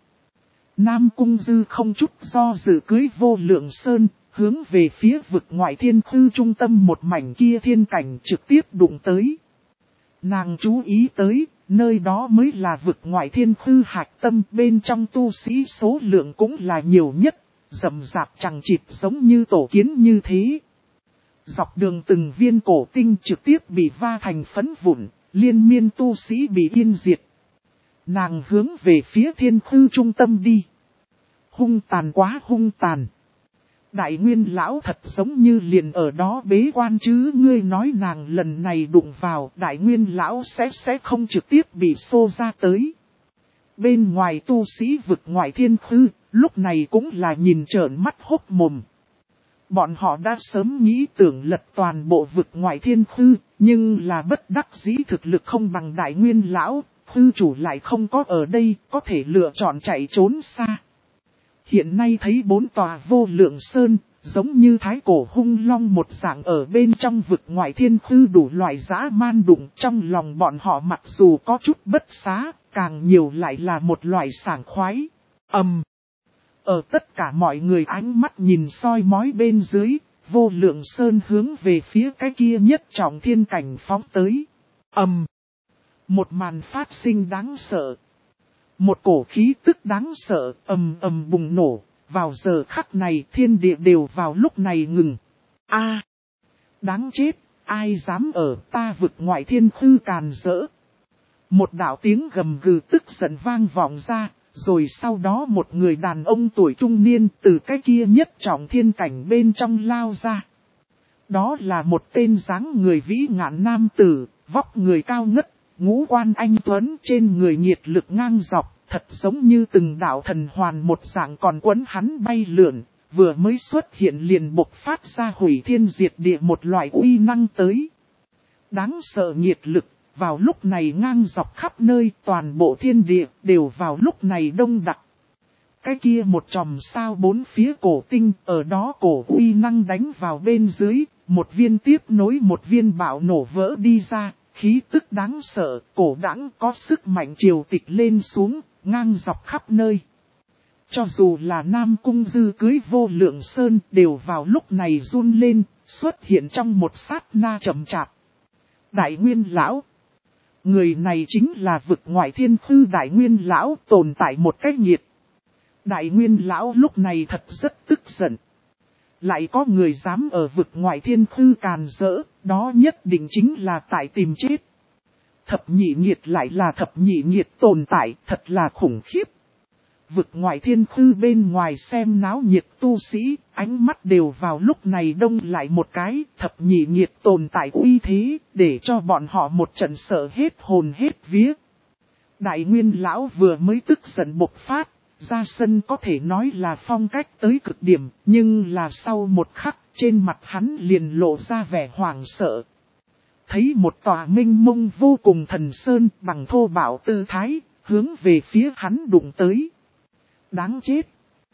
Nam Cung Dư không chút do dự cưới vô lượng sơn. Hướng về phía vực ngoại thiên khư trung tâm một mảnh kia thiên cảnh trực tiếp đụng tới. Nàng chú ý tới, nơi đó mới là vực ngoại thiên khư hạch tâm bên trong tu sĩ số lượng cũng là nhiều nhất, rậm rạp chẳng chịt giống như tổ kiến như thế. Dọc đường từng viên cổ tinh trực tiếp bị va thành phấn vụn, liên miên tu sĩ bị yên diệt. Nàng hướng về phía thiên khư trung tâm đi. Hung tàn quá hung tàn. Đại nguyên lão thật giống như liền ở đó bế quan chứ ngươi nói nàng lần này đụng vào đại nguyên lão sẽ sẽ không trực tiếp bị xô ra tới. Bên ngoài tu sĩ vực ngoại thiên khư, lúc này cũng là nhìn trợn mắt hốt mồm. Bọn họ đã sớm nghĩ tưởng lật toàn bộ vực ngoại thiên khư, nhưng là bất đắc dĩ thực lực không bằng đại nguyên lão, khư chủ lại không có ở đây, có thể lựa chọn chạy trốn xa. Hiện nay thấy bốn tòa vô lượng sơn, giống như thái cổ hung long một dạng ở bên trong vực ngoại thiên khư đủ loại dã man đụng trong lòng bọn họ mặc dù có chút bất xá, càng nhiều lại là một loại sảng khoái. Ầm. Um. Ở tất cả mọi người ánh mắt nhìn soi mói bên dưới, vô lượng sơn hướng về phía cái kia nhất trọng thiên cảnh phóng tới. Ầm. Um. Một màn phát sinh đáng sợ. Một cổ khí tức đáng sợ, ầm ầm bùng nổ, vào giờ khắc này thiên địa đều vào lúc này ngừng. A, à, đáng chết, ai dám ở ta vực ngoại thiên khư càn rỡ. Một đạo tiếng gầm gừ tức giận vang vọng ra, rồi sau đó một người đàn ông tuổi trung niên từ cái kia nhất trọng thiên cảnh bên trong lao ra. Đó là một tên dáng người vĩ ngạn nam tử, vóc người cao ngất, ngũ quan anh tuấn trên người nhiệt lực ngang dọc. Thật giống như từng đạo thần hoàn một dạng còn quấn hắn bay lượn, vừa mới xuất hiện liền bộc phát ra hủy thiên diệt địa một loại uy năng tới. Đáng sợ nhiệt lực, vào lúc này ngang dọc khắp nơi toàn bộ thiên địa đều vào lúc này đông đặc. Cái kia một chòm sao bốn phía cổ tinh ở đó cổ uy năng đánh vào bên dưới, một viên tiếp nối một viên bạo nổ vỡ đi ra, khí tức đáng sợ, cổ đãng có sức mạnh triều tịch lên xuống. Ngang dọc khắp nơi. Cho dù là Nam Cung Dư cưới vô lượng sơn đều vào lúc này run lên, xuất hiện trong một sát na chậm chạp. Đại Nguyên Lão. Người này chính là vực ngoại thiên khư Đại Nguyên Lão, tồn tại một cách nhiệt. Đại Nguyên Lão lúc này thật rất tức giận. Lại có người dám ở vực ngoại thiên khư càn rỡ, đó nhất định chính là tại tìm chết. Thập nhị nghiệt lại là thập nhị nghiệt tồn tại, thật là khủng khiếp. Vực ngoại thiên khư bên ngoài xem náo nhiệt tu sĩ, ánh mắt đều vào lúc này đông lại một cái, thập nhị nghiệt tồn tại uy thế, để cho bọn họ một trận sợ hết hồn hết vía. Đại Nguyên Lão vừa mới tức giận bộc phát, ra sân có thể nói là phong cách tới cực điểm, nhưng là sau một khắc, trên mặt hắn liền lộ ra vẻ hoảng sợ. Thấy một tòa minh mông vô cùng thần sơn bằng thô bạo tư thái, hướng về phía hắn đụng tới. Đáng chết!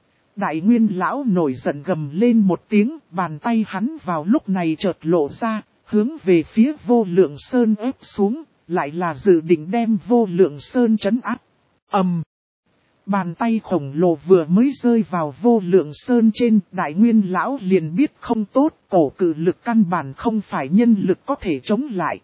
Đại Nguyên Lão nổi giận gầm lên một tiếng, bàn tay hắn vào lúc này chợt lộ ra, hướng về phía Vô Lượng Sơn ép xuống, lại là dự định đem Vô Lượng Sơn trấn áp. Ầm! Bàn tay khổng lồ vừa mới rơi vào Vô Lượng Sơn trên, Đại Nguyên Lão liền biết không tốt, cổ cự lực căn bản không phải nhân lực có thể chống lại.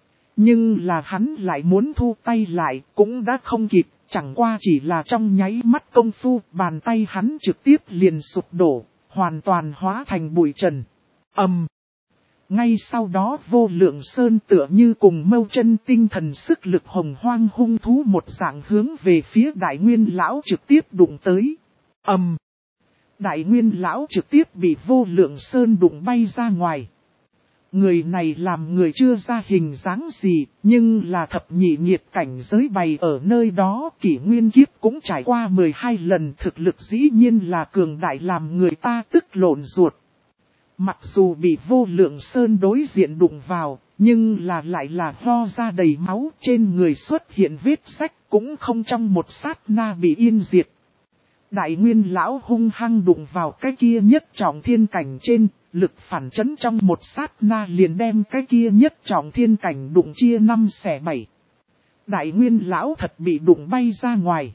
Nhưng là hắn lại muốn thu tay lại, cũng đã không kịp, chẳng qua chỉ là trong nháy mắt công phu, bàn tay hắn trực tiếp liền sụp đổ, hoàn toàn hóa thành bụi trần. Ầm! Ngay sau đó Vô Lượng Sơn tựa như cùng mâu chân tinh thần sức lực hồng hoang hung thú một dạng hướng về phía Đại Nguyên Lão trực tiếp đụng tới. Ầm! Đại Nguyên Lão trực tiếp bị Vô Lượng Sơn đụng bay ra ngoài. Người này làm người chưa ra hình dáng gì, nhưng là thập nhị nghiệt cảnh giới bày ở nơi đó, kỷ nguyên kiếp cũng trải qua mười hai lần, thực lực dĩ nhiên là cường đại làm người ta tức lộn ruột. Mặc dù bị Vô Lượng Sơn đối diện đụng vào, nhưng là lại là ho ra đầy máu, trên người xuất hiện vết rách, cũng không trong một sát na bị yên diệt. Đại Nguyên Lão hung hăng đụng vào cái kia nhất trọng thiên cảnh trên, lực phản chấn trong một sát na liền đem cái kia nhất trọng thiên cảnh đụng chia năm xẻ bảy. Đại Nguyên Lão thật bị đụng bay ra ngoài.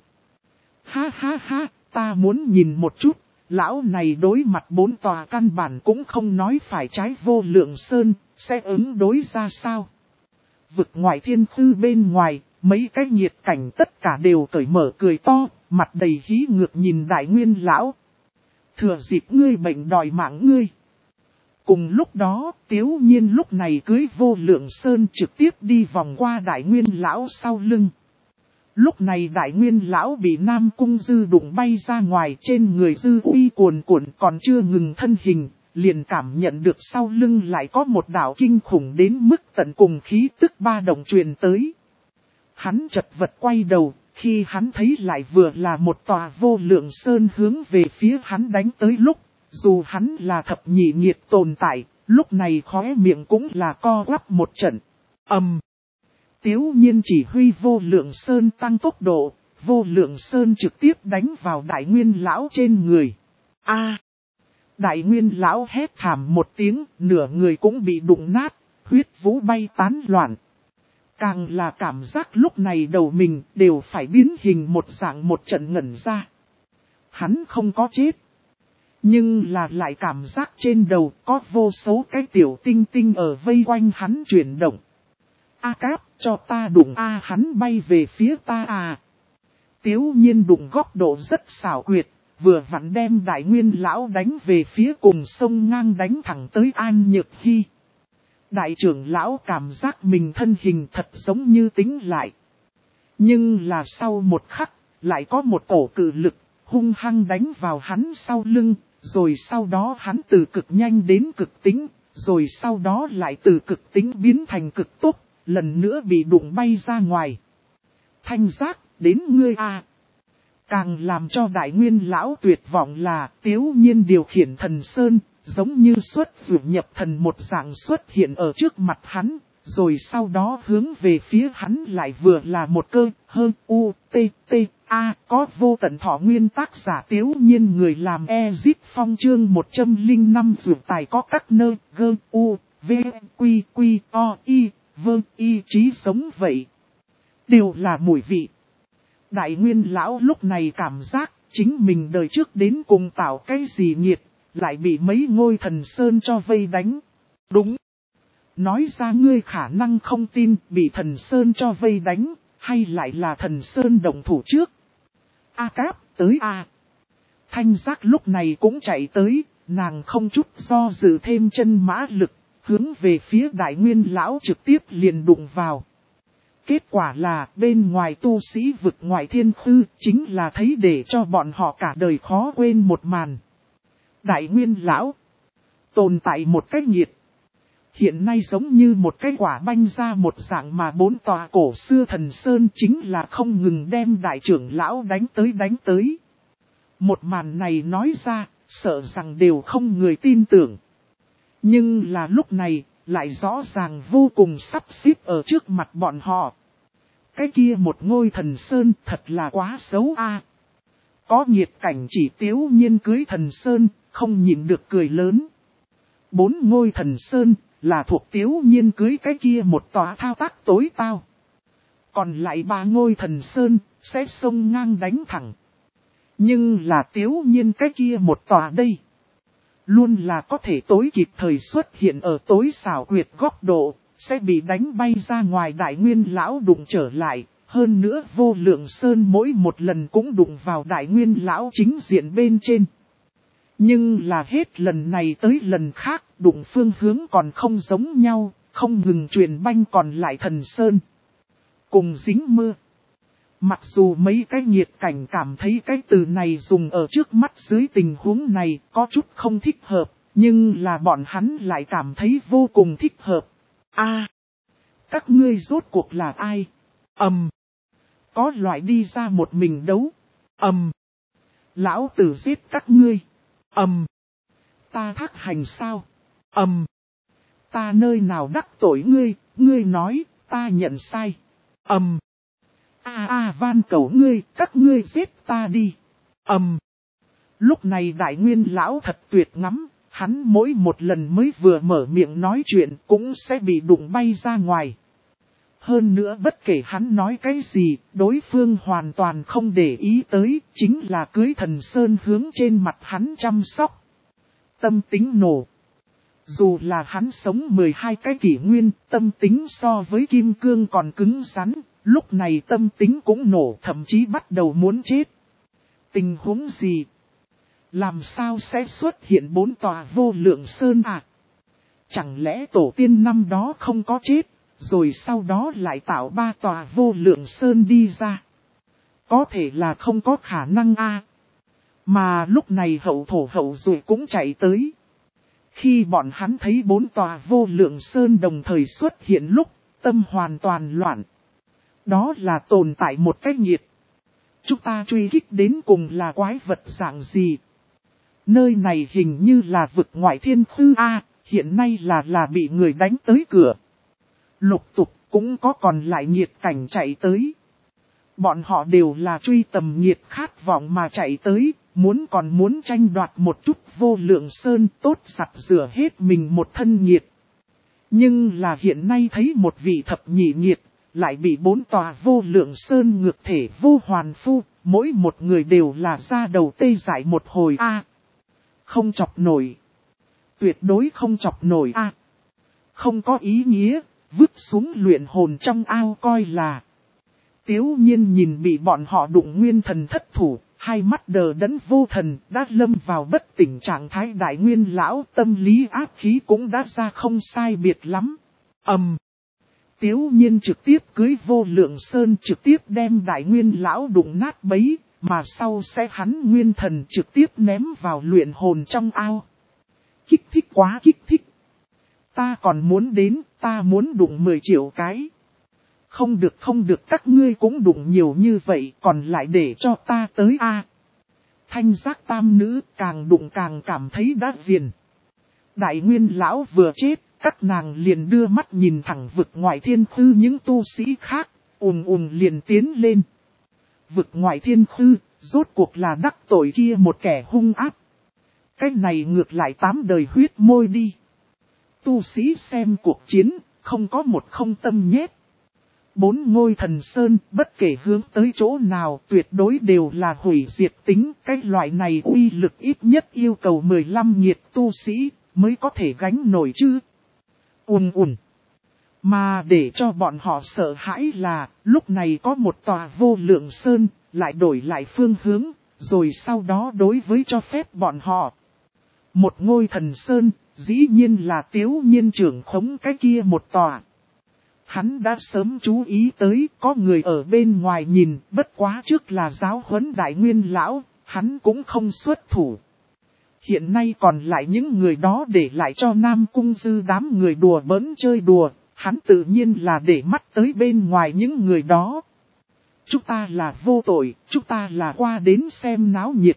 Ha ha ha, ta muốn nhìn một chút, lão này đối mặt bốn tòa căn bản cũng không nói phải trái Vô Lượng Sơn, sẽ ứng đối ra sao. Vực ngoại thiên khư bên ngoài, mấy cái nhiệt cảnh tất cả đều cởi mở cười to, mặt đầy hí ngược nhìn Đại Nguyên Lão. Thừa dịp ngươi bệnh đòi mạng ngươi. Cùng lúc đó, Tiếu Nhiên lúc này cưới Vô Lượng Sơn trực tiếp đi vòng qua Đại Nguyên Lão sau lưng. Lúc này Đại Nguyên Lão bị Nam Cung Dư đụng bay ra ngoài, trên người Dư uy cuồn cuộn còn chưa ngừng thân hình, liền cảm nhận được sau lưng lại có một đạo kinh khủng đến mức tận cùng khí tức ba động truyền tới. Hắn chật vật quay đầu, khi hắn thấy lại vừa là một tòa Vô Lượng Sơn hướng về phía hắn đánh tới lúc, dù hắn là thập nhị nghiệt tồn tại, lúc này khóe miệng cũng là co quắp một trận. Ầm! Tiếu Nhiên chỉ huy Vô Lượng Sơn tăng tốc độ, Vô Lượng Sơn trực tiếp đánh vào Đại Nguyên Lão trên người. A! Đại Nguyên Lão hét thảm một tiếng, nửa người cũng bị đụng nát, huyết vũ bay tán loạn. Càng là cảm giác lúc này đầu mình đều phải biến hình một dạng một trận ngẩn ra. Hắn không có chết. Nhưng là lại cảm giác trên đầu có vô số cái tiểu tinh tinh ở vây quanh hắn chuyển động. A Cáp, cho ta đụng A hắn bay về phía ta à. Tiếu Nhiên đụng góc độ rất xảo quyệt, vừa vặn đem Đại Nguyên Lão đánh về phía cùng sông ngang đánh thẳng tới An Nhược Hy. Đại trưởng lão cảm giác mình thân hình thật giống như tính lại. Nhưng là sau một khắc, lại có một cổ cự lực, hung hăng đánh vào hắn sau lưng, rồi sau đó hắn từ cực nhanh đến cực tính, rồi sau đó lại từ cực tính biến thành cực tốc, lần nữa bị đụng bay ra ngoài. Thanh giác, đến ngươi à. Càng làm cho Đại Nguyên Lão tuyệt vọng là Tiếu Nhiên điều khiển thần sơn, giống như xuất dụ nhập thần một dạng xuất hiện ở trước mặt hắn, rồi sau đó hướng về phía hắn lại vừa là một cơ, hơn, u, t, t, a, có vô tận thọ nguyên tác giả Tiếu Nhiên người làm Ezit Phong chương một trăm lẻ năm dụ tài có các nơi, gơ, u, v, quy, quy, o, y, vơ, y trí sống vậy. Đều là mùi vị. Đại Nguyên Lão lúc này cảm giác chính mình đời trước đến cùng tạo cái gì nghiệt, lại bị mấy ngôi thần sơn cho vây đánh. Đúng. Nói ra ngươi khả năng không tin bị thần sơn cho vây đánh, hay lại là thần sơn động thủ trước. A Cáp, tới A. Thanh Giác lúc này cũng chạy tới, nàng không chút do dự thêm chân mã lực, hướng về phía Đại Nguyên lão trực tiếp liền đụng vào. Kết quả là bên ngoài tu sĩ vực ngoại thiên tư chính là thấy để cho bọn họ cả đời khó quên một màn. Đại Nguyên lão tồn tại một cách nhiệt. Hiện nay giống như một cái quả banh ra một dạng mà bốn tòa cổ xưa thần sơn chính là không ngừng đem đại trưởng lão đánh tới đánh tới. Một màn này nói ra, sợ rằng đều không người tin tưởng. Nhưng là lúc này, lại rõ ràng vô cùng sắp xếp ở trước mặt bọn họ. Cái kia một ngôi thần sơn thật là quá xấu a. Có nhiệt cảnh chỉ Tiếu Nhiên cưới thần sơn, không nhịn được cười lớn. Bốn ngôi thần sơn là thuộc Tiếu Nhiên cưới cái kia một tòa thao tác tối tao. Còn lại ba ngôi thần sơn sẽ xông ngang đánh thẳng. Nhưng là Tiếu Nhiên cái kia một tòa đây. Luôn là có thể tối kịp thời xuất hiện ở tối xảo quyệt góc độ, sẽ bị đánh bay ra ngoài Đại Nguyên lão đụng trở lại. Hơn nữa vô lượng sơn mỗi một lần cũng đụng vào Đại Nguyên lão chính diện bên trên. Nhưng là hết lần này tới lần khác đụng phương hướng còn không giống nhau, không ngừng truyền banh còn lại thần sơn. Cùng dính mưa. Mặc dù mấy cái nhiệt cảnh cảm thấy cái từ này dùng ở trước mắt dưới tình huống này có chút không thích hợp, nhưng là bọn hắn lại cảm thấy vô cùng thích hợp. A, các ngươi rốt cuộc là ai? Ầm. Um, có loại đi ra một mình đấu. Ầm. Um, lão tử giết các ngươi. Ầm. Um, ta thác hành sao? Ầm. Um, ta nơi nào đắc tội ngươi, ngươi nói, ta nhận sai. Ầm. Um, A a van cầu ngươi, các ngươi giết ta đi. Ầm. Um. Lúc này Đại Nguyên lão thật tuyệt ngắm, hắn mỗi một lần mới vừa mở miệng nói chuyện cũng sẽ bị đụng bay ra ngoài. Hơn nữa bất kể hắn nói cái gì, đối phương hoàn toàn không để ý tới, chính là cưới thần sơn hướng trên mặt hắn chăm sóc. Tâm tính nổ. Dù là hắn sống mười hai cái kỷ nguyên, tâm tính so với kim cương còn cứng rắn. Lúc này tâm tính cũng nổ, thậm chí bắt đầu muốn chết. Tình huống gì? Làm sao sẽ xuất hiện bốn tòa vô lượng sơn à? Chẳng lẽ tổ tiên năm đó không có chết, rồi sau đó lại tạo ba tòa vô lượng sơn đi ra? Có thể là không có khả năng a. À. Mà lúc này hậu thổ hậu rồi cũng chạy tới. Khi bọn hắn thấy bốn tòa vô lượng sơn đồng thời xuất hiện lúc, tâm hoàn toàn loạn. Đó là tồn tại một cách nhiệt. Chúng ta truy kích đến cùng là quái vật dạng gì? Nơi này hình như là vực ngoại thiên tư A, hiện nay là là bị người đánh tới cửa. Lục tục cũng có còn lại nhiệt cảnh chạy tới. Bọn họ đều là truy tầm nhiệt khát vọng mà chạy tới, muốn còn muốn tranh đoạt một chút vô lượng sơn tốt sạch rửa hết mình một thân nhiệt. Nhưng là hiện nay thấy một vị thập nhị nhiệt, lại bị bốn tòa vô lượng sơn ngược thể vô hoàn phu, mỗi một người đều là ra đầu tê dại một hồi a. À, không chọc nổi. Tuyệt đối không chọc nổi a. À, không có ý nghĩa, vứt xuống luyện hồn trong ao coi là. Tiếu Nhiên nhìn bị bọn họ đụng nguyên thần thất thủ, hai mắt đờ đẫn vô thần, đã lâm vào bất tỉnh trạng thái Đại Nguyên lão, tâm lý áp khí cũng đã ra không sai biệt lắm. Ầm. Um, Tiếu Nhiên trực tiếp cưới vô lượng sơn trực tiếp đem Đại Nguyên lão đụng nát bấy, mà sau sẽ hắn nguyên thần trực tiếp ném vào luyện hồn trong ao. Kích thích quá kích thích. Ta còn muốn đến, ta muốn đụng mười triệu cái. Không được không được, các ngươi cũng đụng nhiều như vậy, còn lại để cho ta tới a. À, Thanh Giác tam nữ càng đụng càng cảm thấy đã viền. Đại Nguyên lão vừa chết, các nàng liền đưa mắt nhìn thẳng vực ngoại thiên khư những tu sĩ khác, ùn ùn liền tiến lên. Vực ngoại thiên khư, rốt cuộc là đắc tội kia một kẻ hung ác. Cái này ngược lại tám đời huyết môi đi. Tu sĩ xem cuộc chiến, không có một không tâm nhét. Bốn ngôi thần sơn, bất kể hướng tới chỗ nào, tuyệt đối đều là hủy diệt tính. Cái loại này uy lực ít nhất yêu cầu mười lăm nhiệt tu sĩ, mới có thể gánh nổi chứ. Ùn ùn. Mà để cho bọn họ sợ hãi là, lúc này có một tòa vô lượng sơn, lại đổi lại phương hướng, rồi sau đó đối với cho phép bọn họ. Một ngôi thần sơn, dĩ nhiên là Tiếu Nhiên trưởng khống cái kia một tòa. Hắn đã sớm chú ý tới có người ở bên ngoài nhìn, bất quá trước là giáo huấn đại nguyên lão, hắn cũng không xuất thủ. Hiện nay còn lại những người đó để lại cho Nam Cung Dư đám người đùa bỡn chơi đùa, hắn tự nhiên là để mắt tới bên ngoài những người đó. Chúng ta là vô tội, chúng ta là qua đến xem náo nhiệt.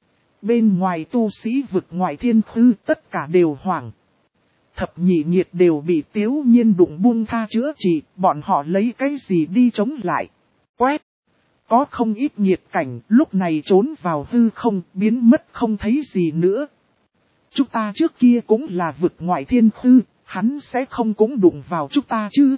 Bên ngoài tu sĩ vực ngoại thiên khư tất cả đều hoảng. Thập nhị nhiệt đều bị Tiếu Nhiên đụng buông tha chữa trị, bọn họ lấy cái gì đi chống lại. Quét! Có không ít nhiệt cảnh, lúc này trốn vào hư không, biến mất không thấy gì nữa. Chúng ta trước kia cũng là vực ngoại thiên khư, hắn sẽ không cũng đụng vào chúng ta chứ.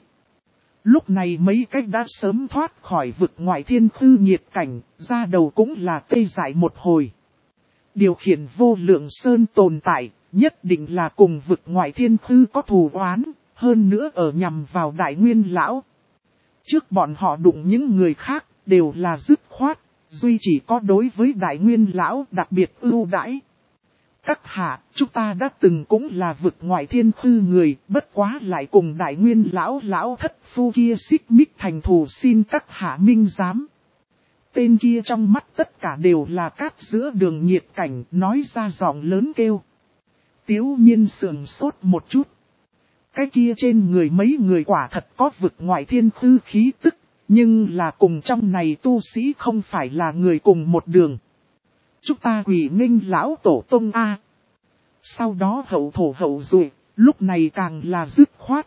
Lúc này mấy cách đã sớm thoát khỏi vực ngoại thiên khư nhiệt cảnh, ra đầu cũng là tê dại một hồi. Điều khiển vô lượng sơn tồn tại, nhất định là cùng vực ngoại thiên khư có thù oán, hơn nữa ở nhằm vào đại nguyên lão. Trước bọn họ đụng những người khác, đều là dứt khoát, duy chỉ có đối với đại nguyên lão đặc biệt ưu đãi. Các hạ, chúng ta đã từng cũng là vực ngoại thiên khư người, bất quá lại cùng đại nguyên lão lão thất phu kia xích mích thành thù, xin các hạ minh giám. Tên kia trong mắt tất cả đều là cát giữa đường nhiệt cảnh, nói ra giọng lớn kêu. Tiếu Nhiên sườn sốt một chút. Cái kia trên người mấy người quả thật có vực ngoại thiên khư khí tức, nhưng là cùng trong này tu sĩ không phải là người cùng một đường. Chúng ta quỳ nghênh lão tổ tông A. Sau đó hậu thổ hậu dụ, lúc này càng là dứt khoát.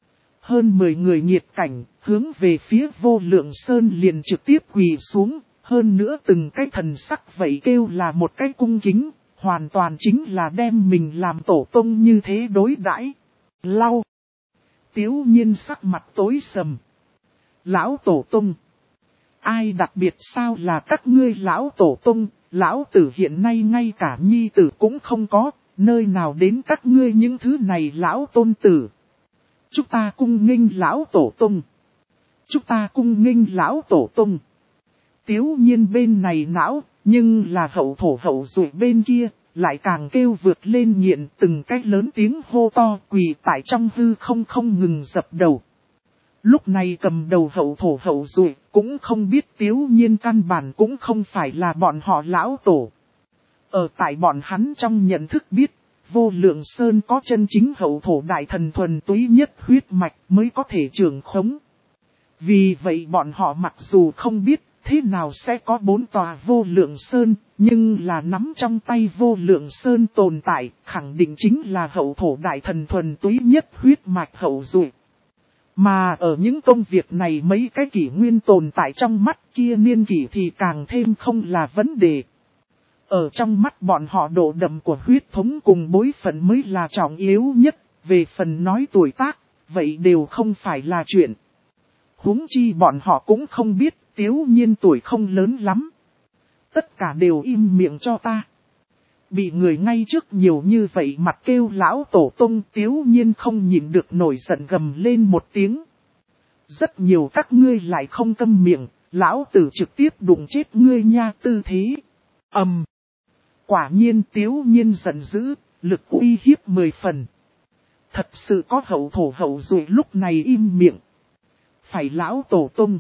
Hơn mười người nhiệt cảnh, hướng về phía vô lượng sơn liền trực tiếp quỳ xuống, hơn nữa từng cái thần sắc vậy kêu là một cái cung kính, hoàn toàn chính là đem mình làm tổ tông như thế đối đãi. Lau. Tiếu Nhiên sắc mặt tối sầm. Lão tổ tông. Ai đặc biệt sao là các ngươi lão tổ tông, lão tử hiện nay ngay cả nhi tử cũng không có, nơi nào đến các ngươi những thứ này lão tôn tử. Chúng ta cung nghênh lão tổ tông. Chúng ta cung nghênh lão tổ tông. Tiếu Nhiên bên này não, nhưng là hậu thổ hậu dụ bên kia, lại càng kêu vượt lên nghiện từng cái lớn tiếng hô to quỳ tại trong hư không không ngừng dập đầu. Lúc này cầm đầu hậu thổ hậu dụ cũng không biết Tiếu Nhiên căn bản cũng không phải là bọn họ lão tổ. Ở tại bọn hắn trong nhận thức biết, vô lượng sơn có chân chính hậu thổ đại thần thuần túy nhất huyết mạch mới có thể trưởng khống. Vì vậy bọn họ mặc dù không biết thế nào sẽ có bốn tòa vô lượng sơn, nhưng là nắm trong tay vô lượng sơn tồn tại, khẳng định chính là hậu thổ đại thần thuần túy nhất huyết mạch hậu dụ. Mà ở những công việc này mấy cái kỷ nguyên tồn tại trong mắt kia niên kỷ thì càng thêm không là vấn đề. Ở trong mắt bọn họ độ đậm của huyết thống cùng bối phận mới là trọng yếu nhất, về phần nói tuổi tác, vậy đều không phải là chuyện. Huống chi bọn họ cũng không biết Tiếu Nhiên tuổi không lớn lắm. Tất cả đều im miệng cho ta. Bị người ngay trước nhiều như vậy mặt kêu lão tổ tông, Tiếu Nhiên không nhịn được nổi giận gầm lên một tiếng. Rất nhiều các ngươi lại không câm miệng, lão tử trực tiếp đụng chết ngươi nha tư thế. Ầm. Um. Quả nhiên Tiếu Nhiên giận dữ, lực uy hiếp mười phần. Thật sự có hậu thổ hậu dụ lúc này im miệng. Phải lão tổ tông.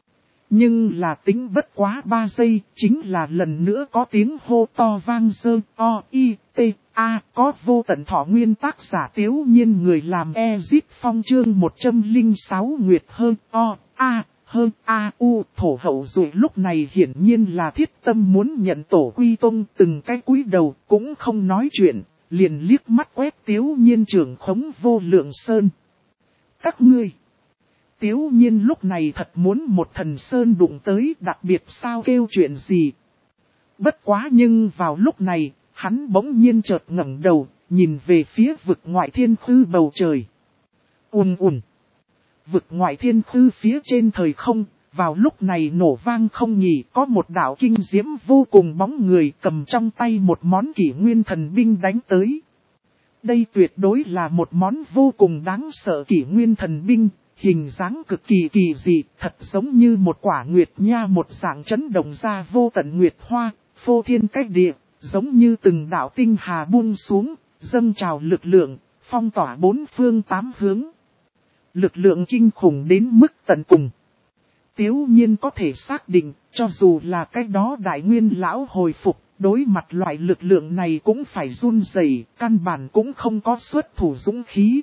Nhưng là tính bất quá ba giây, chính là lần nữa có tiếng hô to vang dơ, o, i, t, a, có vô tận thọ nguyên tác giả Tiếu Nhiên người làm Ezit Phong chương một trăm lẻ sáu Nguyệt hơn, o, a, hơn, a, u, thổ hậu dụ lúc này hiển nhiên là thiết tâm muốn nhận tổ quy tông từng cái cúi đầu cũng không nói chuyện, liền liếc mắt quét Tiếu Nhiên trưởng khống vô lượng sơn. Các ngươi! Tiếu Nhiên lúc này thật muốn một thần sơn đụng tới đặc biệt sao kêu chuyện gì. Bất quá nhưng vào lúc này, hắn bỗng nhiên chợt ngẩng đầu, nhìn về phía vực ngoại thiên khư bầu trời. Ùn ùn. vực ngoại thiên khư phía trên thời không, vào lúc này nổ vang không nghỉ, có một đạo kinh diễm vô cùng bóng người cầm trong tay một món kỷ nguyên thần binh đánh tới. Đây tuyệt đối là một món vô cùng đáng sợ kỷ nguyên thần binh, hình dáng cực kỳ kỳ dị, thật giống như một quả nguyệt nha, một dạng chấn động ra vô tận nguyệt hoa, phô thiên cách địa, giống như từng đạo tinh hà buông xuống, dâng trào lực lượng, phong tỏa bốn phương tám hướng. Lực lượng kinh khủng đến mức tận cùng. Tiếu nhiên có thể xác định, cho dù là cái đó đại nguyên lão hồi phục, đối mặt loại lực lượng này cũng phải run rẩy, căn bản cũng không có xuất thủ dũng khí.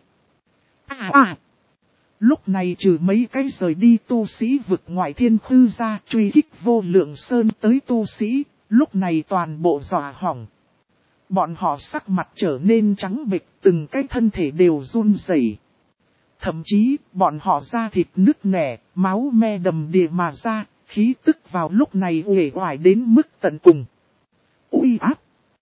À à! Lúc này trừ mấy cái rời đi tu sĩ vực ngoại thiên khư ra truy kích vô lượng sơn tới tu sĩ, lúc này toàn bộ dọa hỏng. Bọn họ sắc mặt trở nên trắng bệch, từng cái thân thể đều run rẩy. Thậm chí, bọn họ da thịt nứt nẻ, máu me đầm đìa mà ra, khí tức vào lúc này uể oải đến mức tận cùng. Uy áp!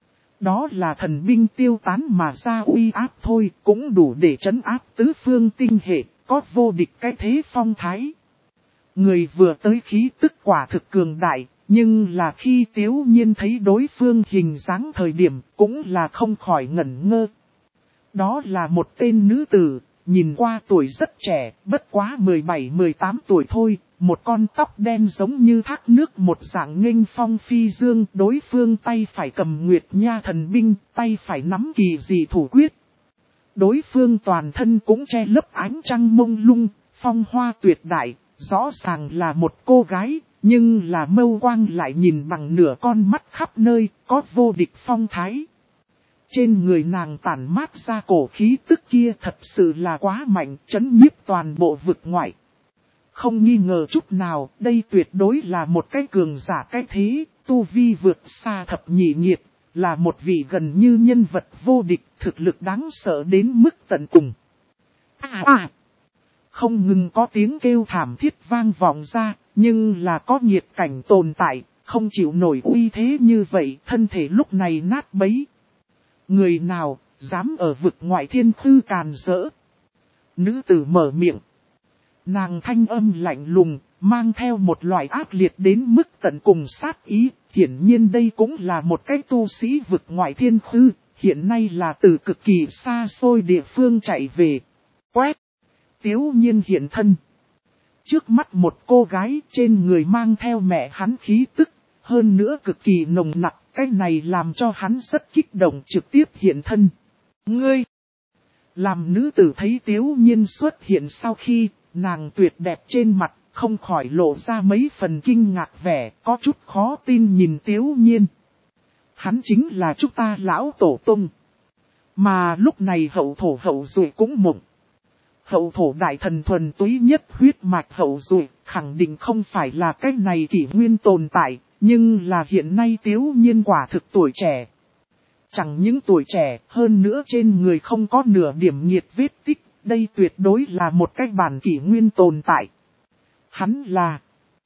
Đó là thần binh tiêu tán mà ra uy áp thôi, cũng đủ để trấn áp tứ phương tinh hệ, có vô địch cái thế phong thái. Người vừa tới khí tức quả thực cường đại, nhưng là khi Tiếu Nhiên thấy đối phương hình dáng thời điểm cũng là không khỏi ngẩn ngơ. Đó là một tên nữ tử, nhìn qua tuổi rất trẻ, bất quá mười bảy mười tám tuổi thôi, một con tóc đen giống như thác nước, một dạng nghênh phong phi dương, đối phương tay phải cầm nguyệt nha thần binh, tay phải nắm kỳ dị thủ quyết. Đối phương toàn thân cũng che lấp ánh trăng mông lung, phong hoa tuyệt đại, rõ ràng là một cô gái, nhưng là mâu quang lại nhìn bằng nửa con mắt khắp nơi, có vô địch phong thái. Trên người nàng tản mát ra cổ khí tức kia thật sự là quá mạnh, chấn nhiếp toàn bộ vực ngoại. Không nghi ngờ chút nào, đây tuyệt đối là một cái cường giả cái thế, tu vi vượt xa thập nhị nghiệt, là một vị gần như nhân vật vô địch, thực lực đáng sợ đến mức tận cùng. À à! Không ngừng có tiếng kêu thảm thiết vang vọng ra, nhưng là có nhiệt cảnh tồn tại, không chịu nổi uy thế như vậy, thân thể lúc này nát bấy. Người nào, dám ở vực ngoại thiên khư càn rỡ? Nữ tử mở miệng. Nàng thanh âm lạnh lùng, mang theo một loại ác liệt đến mức tận cùng sát ý. Hiển nhiên đây cũng là một cái tu sĩ vực ngoại thiên khư, hiện nay là từ cực kỳ xa xôi địa phương chạy về. Quét! Tiếu nhiên hiện thân. Trước mắt một cô gái trên người mang theo mẹ hắn khí tức, hơn nữa cực kỳ nồng nặc, cái này làm cho hắn rất kích động trực tiếp hiện thân. Ngươi! Làm nữ tử thấy Tiếu nhiên xuất hiện sau khi, nàng tuyệt đẹp trên mặt, không khỏi lộ ra mấy phần kinh ngạc vẻ, có chút khó tin nhìn Tiếu nhiên. Hắn chính là chúng ta lão tổ tông. Mà lúc này hậu thổ hậu duệ cũng mộng. Hậu thổ đại thần thuần túy nhất huyết mạch hậu duệ, khẳng định không phải là cái này kỷ nguyên tồn tại, nhưng là hiện nay Tiếu nhiên quả thực tuổi trẻ. Chẳng những tuổi trẻ, hơn nữa trên người không có nửa điểm nhiệt vết tích, đây tuyệt đối là một cái bản kỷ nguyên tồn tại. Hắn là...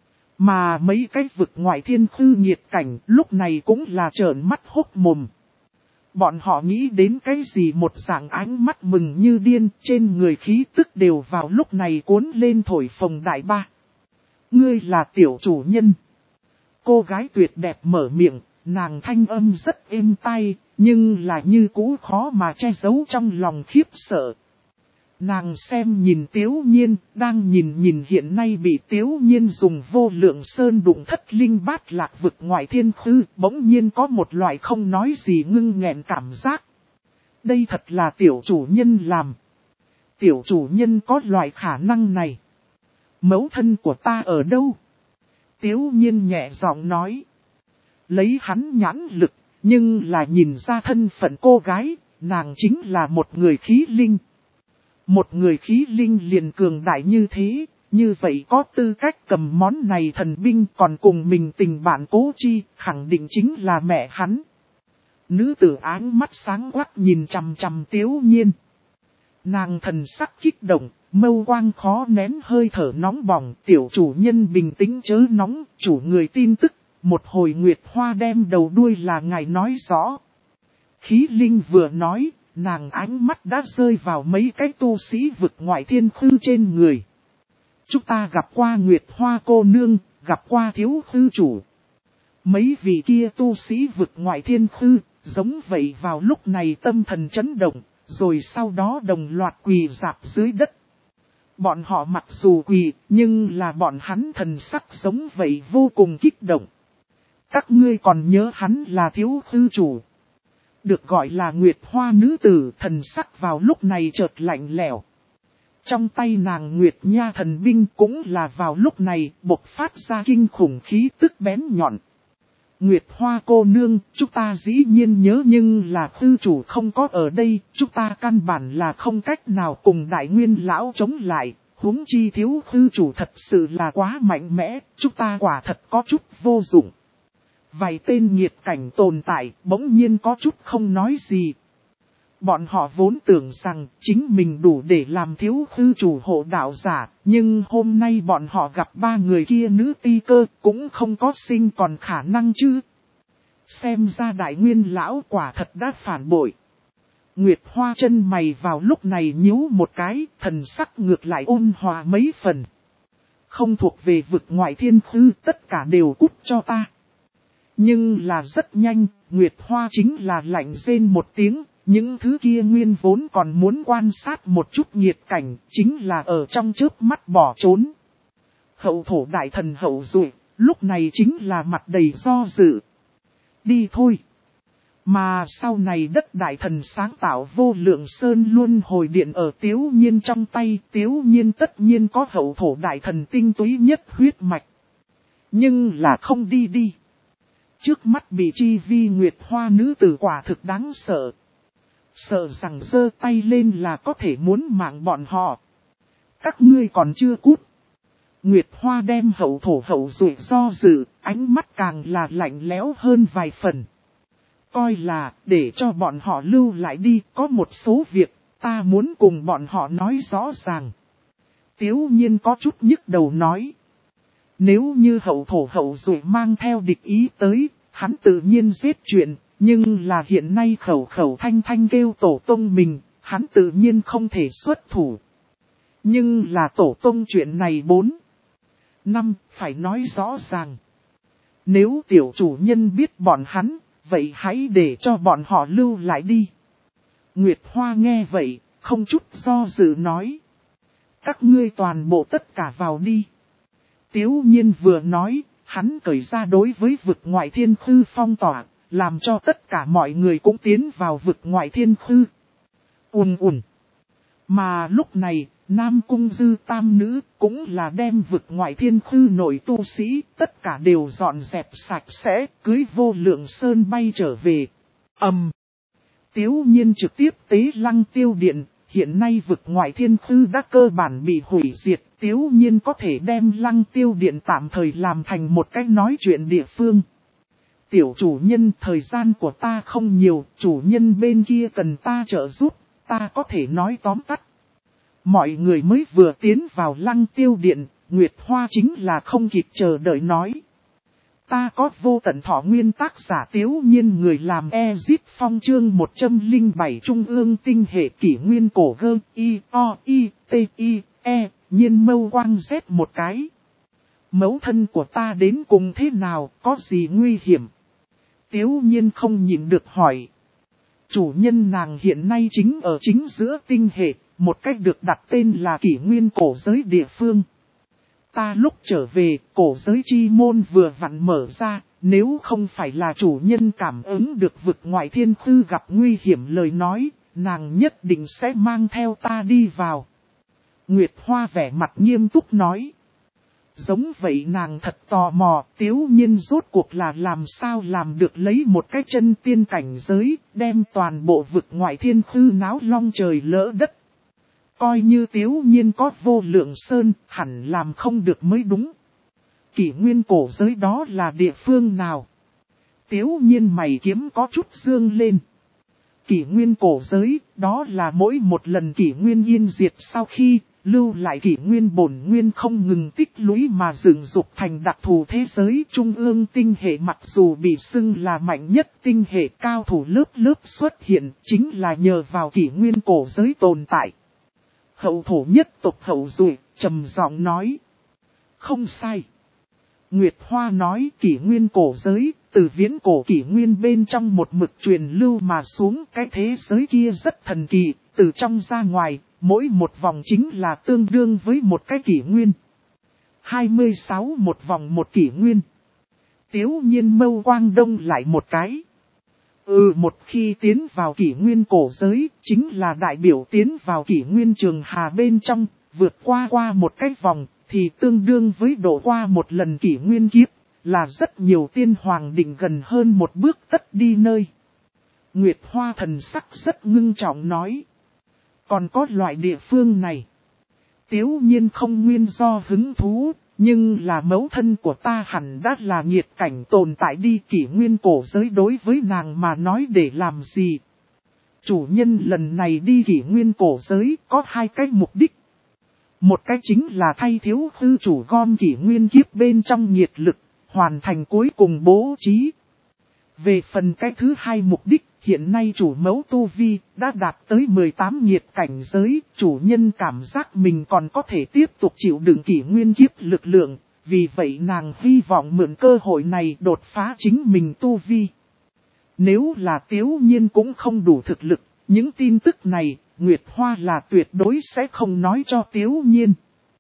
Mà mấy cái vực ngoại thiên khư nhiệt cảnh lúc này cũng là trợn mắt hốc mồm. Bọn họ nghĩ đến cái gì một dạng ánh mắt mừng như điên, trên người khí tức đều vào lúc này cuốn lên thổi phồng đại ba. Ngươi là tiểu chủ nhân. Cô gái tuyệt đẹp mở miệng, nàng thanh âm rất êm tai, nhưng là như cũ khó mà che giấu trong lòng khiếp sợ. Nàng xem nhìn Tiếu Nhiên, đang nhìn nhìn hiện nay bị Tiếu Nhiên dùng vô lượng sơn đụng thất linh bát lạc vực ngoại thiên khư, bỗng nhiên có một loại không nói gì ngưng nghẹn cảm giác. Đây thật là tiểu chủ nhân làm. Tiểu chủ nhân có loại khả năng này. Mẫu thân của ta ở đâu? Tiếu Nhiên nhẹ giọng nói. Lấy hắn nhãn lực, nhưng là nhìn ra thân phận cô gái, nàng chính là một người khí linh. Một người khí linh liền cường đại như thế, như vậy có tư cách cầm món này thần binh còn cùng mình tình bạn cố chi, khẳng định chính là mẹ hắn. Nữ tử áng mắt sáng quắc nhìn chằm chằm Tiếu Nhiên. Nàng thần sắc kích động, mâu quang khó nén hơi thở nóng bỏng, tiểu chủ nhân bình tĩnh chớ nóng, chủ người tin tức, một hồi nguyệt hoa đem đầu đuôi là ngài nói rõ. Khí linh vừa nói, nàng ánh mắt đã rơi vào mấy cái tu sĩ vực ngoại thiên khư trên người. chúng ta gặp qua Nguyệt Hoa cô nương, gặp qua thiếu khư chủ. Mấy vị kia tu sĩ vực ngoại thiên khư, giống vậy vào lúc này tâm thần chấn động, rồi sau đó đồng loạt quỳ rạp dưới đất. Bọn họ mặc dù quỳ, nhưng là bọn hắn thần sắc giống vậy vô cùng kích động. Các ngươi còn nhớ hắn là thiếu khư chủ. Được gọi là Nguyệt Hoa nữ tử, thần sắc vào lúc này chợt lạnh lẽo. Trong tay nàng Nguyệt Nha thần binh cũng là vào lúc này bộc phát ra kinh khủng khí tức bén nhọn. Nguyệt Hoa cô nương, chúng ta dĩ nhiên nhớ nhưng là khư chủ không có ở đây, chúng ta căn bản là không cách nào cùng đại nguyên lão chống lại, huống chi thiếu khư chủ thật sự là quá mạnh mẽ, chúng ta quả thật có chút vô dụng. Vài tên nhiệt cảnh tồn tại bỗng nhiên có chút không nói gì. Bọn họ vốn tưởng rằng chính mình đủ để làm thiếu khư chủ hộ đạo giả, nhưng hôm nay bọn họ gặp ba người kia nữ ti cơ cũng không có sinh còn khả năng chứ. Xem ra đại nguyên lão quả thật đã phản bội. Nguyệt Hoa chân mày vào lúc này nhíu một cái, thần sắc ngược lại ôn hòa mấy phần. Không thuộc về vực ngoại thiên khư, tất cả đều cút cho ta. Nhưng là rất nhanh, Nguyệt Hoa chính là lạnh rên một tiếng. Những thứ kia nguyên vốn còn muốn quan sát một chút nhiệt cảnh, chính là ở trong chớp mắt bỏ trốn. Hậu thổ đại thần hậu dụi, lúc này chính là mặt đầy do dự. Đi thôi. Mà sau này đất đại thần sáng tạo vô lượng sơn luôn hồi điện ở Tiếu Nhiên trong tay, Tiếu Nhiên tất nhiên có hậu thổ đại thần tinh túy nhất huyết mạch. Nhưng là không đi đi. Trước mắt bị chi vi Nguyệt Hoa nữ tử quả thực đáng sợ. Sợ rằng giơ tay lên là có thể muốn mạng bọn họ. Các ngươi còn chưa cút. Nguyệt Hoa đem hậu thổ hậu dụi do dự, ánh mắt càng là lạnh lẽo hơn vài phần. Coi là, để cho bọn họ lưu lại đi, có một số việc, ta muốn cùng bọn họ nói rõ ràng. Tiếu Nhiên có chút nhức đầu nói. Nếu như hậu thổ hậu dụi mang theo địch ý tới, hắn tự nhiên giết chuyện. Nhưng là hiện nay khẩu khẩu thanh thanh kêu tổ tông mình, hắn tự nhiên không thể xuất thủ. Nhưng là tổ tông chuyện này bốn. Năm, phải nói rõ ràng. Nếu tiểu chủ nhân biết bọn hắn, vậy hãy để cho bọn họ lưu lại đi. Nguyệt Hoa nghe vậy, không chút do dự nói. Các ngươi toàn bộ tất cả vào đi. Tiếu Nhiên vừa nói, hắn cởi ra đối với vực ngoại thiên khư phong tỏa. Làm cho tất cả mọi người cũng tiến vào vực ngoại thiên khư. Ùn ùn. Mà lúc này, Nam Cung Dư tam nữ cũng là đem vực ngoại thiên khư nội tu sĩ, tất cả đều dọn dẹp sạch sẽ, cưới vô lượng sơn bay trở về. Ầm. Tiếu Nhiên trực tiếp tế lăng tiêu điện, hiện nay vực ngoại thiên khư đã cơ bản bị hủy diệt, Tiếu Nhiên có thể đem lăng tiêu điện tạm thời làm thành một cách nói chuyện địa phương. Tiểu chủ nhân, thời gian của ta không nhiều, chủ nhân bên kia cần ta trợ giúp, ta có thể nói tóm tắt. Mọi người mới vừa tiến vào lăng tiêu điện, Nguyệt Hoa chính là không kịp chờ đợi nói. Ta có vô tận thọ nguyên tác giả Tiếu Nhiên người làm Ezit Phong chương một trăm lẻ bảy Trung ương tinh hệ kỷ nguyên cổ gơ I O I T I E, nhiên mâu quang Z một cái. Mẫu thân của ta đến cùng thế nào, có gì nguy hiểm? Tiếu Nhiên không nhịn được hỏi. Chủ nhân nàng hiện nay chính ở chính giữa tinh hệ, một cách được đặt tên là kỷ nguyên cổ giới địa phương. Ta lúc trở về, cổ giới chi môn vừa vặn mở ra, nếu không phải là chủ nhân cảm ứng được vực ngoại thiên khư gặp nguy hiểm lời nói, nàng nhất định sẽ mang theo ta đi vào. Nguyệt Hoa vẻ mặt nghiêm túc nói. Giống vậy nàng thật tò mò, Tiếu Nhiên rốt cuộc là làm sao làm được lấy một cái chân tiên cảnh giới, đem toàn bộ vực ngoại thiên khư náo long trời lỡ đất. Coi như Tiếu Nhiên có vô lượng sơn, hẳn làm không được mới đúng. Kỷ nguyên cổ giới đó là địa phương nào? Tiếu Nhiên mày kiếm có chút dương lên. Kỷ nguyên cổ giới, đó là mỗi một lần kỷ nguyên yên diệt sau khi lưu lại kỷ nguyên bổn nguyên không ngừng tích lũy mà dựng dục thành đặc thù thế giới. Trung ương tinh hệ mặc dù bị xưng là mạnh nhất tinh hệ, cao thủ lớp lớp xuất hiện, chính là nhờ vào kỷ nguyên cổ giới tồn tại. Hậu thổ nhất tộc hậu duệ, trầm giọng nói. Không sai. Nguyệt Hoa nói kỷ nguyên cổ giới, từ viễn cổ kỷ nguyên bên trong một mực truyền lưu mà xuống, cái thế giới kia rất thần kỳ, từ trong ra ngoài, mỗi một vòng chính là tương đương với một cái kỷ nguyên. hai mươi sáu một vòng một kỷ nguyên. Tiếu nhiên mâu quang đông lại một cái. Ừ, một khi tiến vào kỷ nguyên cổ giới, chính là đại biểu tiến vào kỷ nguyên trường hà bên trong, vượt qua qua một cái vòng, thì tương đương với độ qua một lần kỷ nguyên kiếp, là rất nhiều tiên hoàng định gần hơn một bước tất đi nơi. Nguyệt Hoa thần sắc rất ngưng trọng nói. Còn có loại địa phương này. Tiếu nhiên không nguyên do hứng thú, nhưng là mẫu thân của ta hẳn đã là nghiệt cảnh tồn tại đi, kỷ nguyên cổ giới đối với nàng mà nói để làm gì. Chủ nhân lần này đi kỷ nguyên cổ giới có hai cái mục đích. Một cái chính là thay thiếu hư chủ gom kỷ nguyên kiếp bên trong nhiệt lực, hoàn thành cuối cùng bố trí. Về phần cái thứ hai mục đích, hiện nay chủ mẫu tu vi đã đạt tới mười tám nhiệt cảnh giới, chủ nhân cảm giác mình còn có thể tiếp tục chịu đựng kỷ nguyên kiếp lực lượng, vì vậy nàng hy vọng mượn cơ hội này đột phá chính mình tu vi. Nếu là Tiếu Nhiên cũng không đủ thực lực, những tin tức này, Nguyệt Hoa là tuyệt đối sẽ không nói cho Tiếu Nhiên.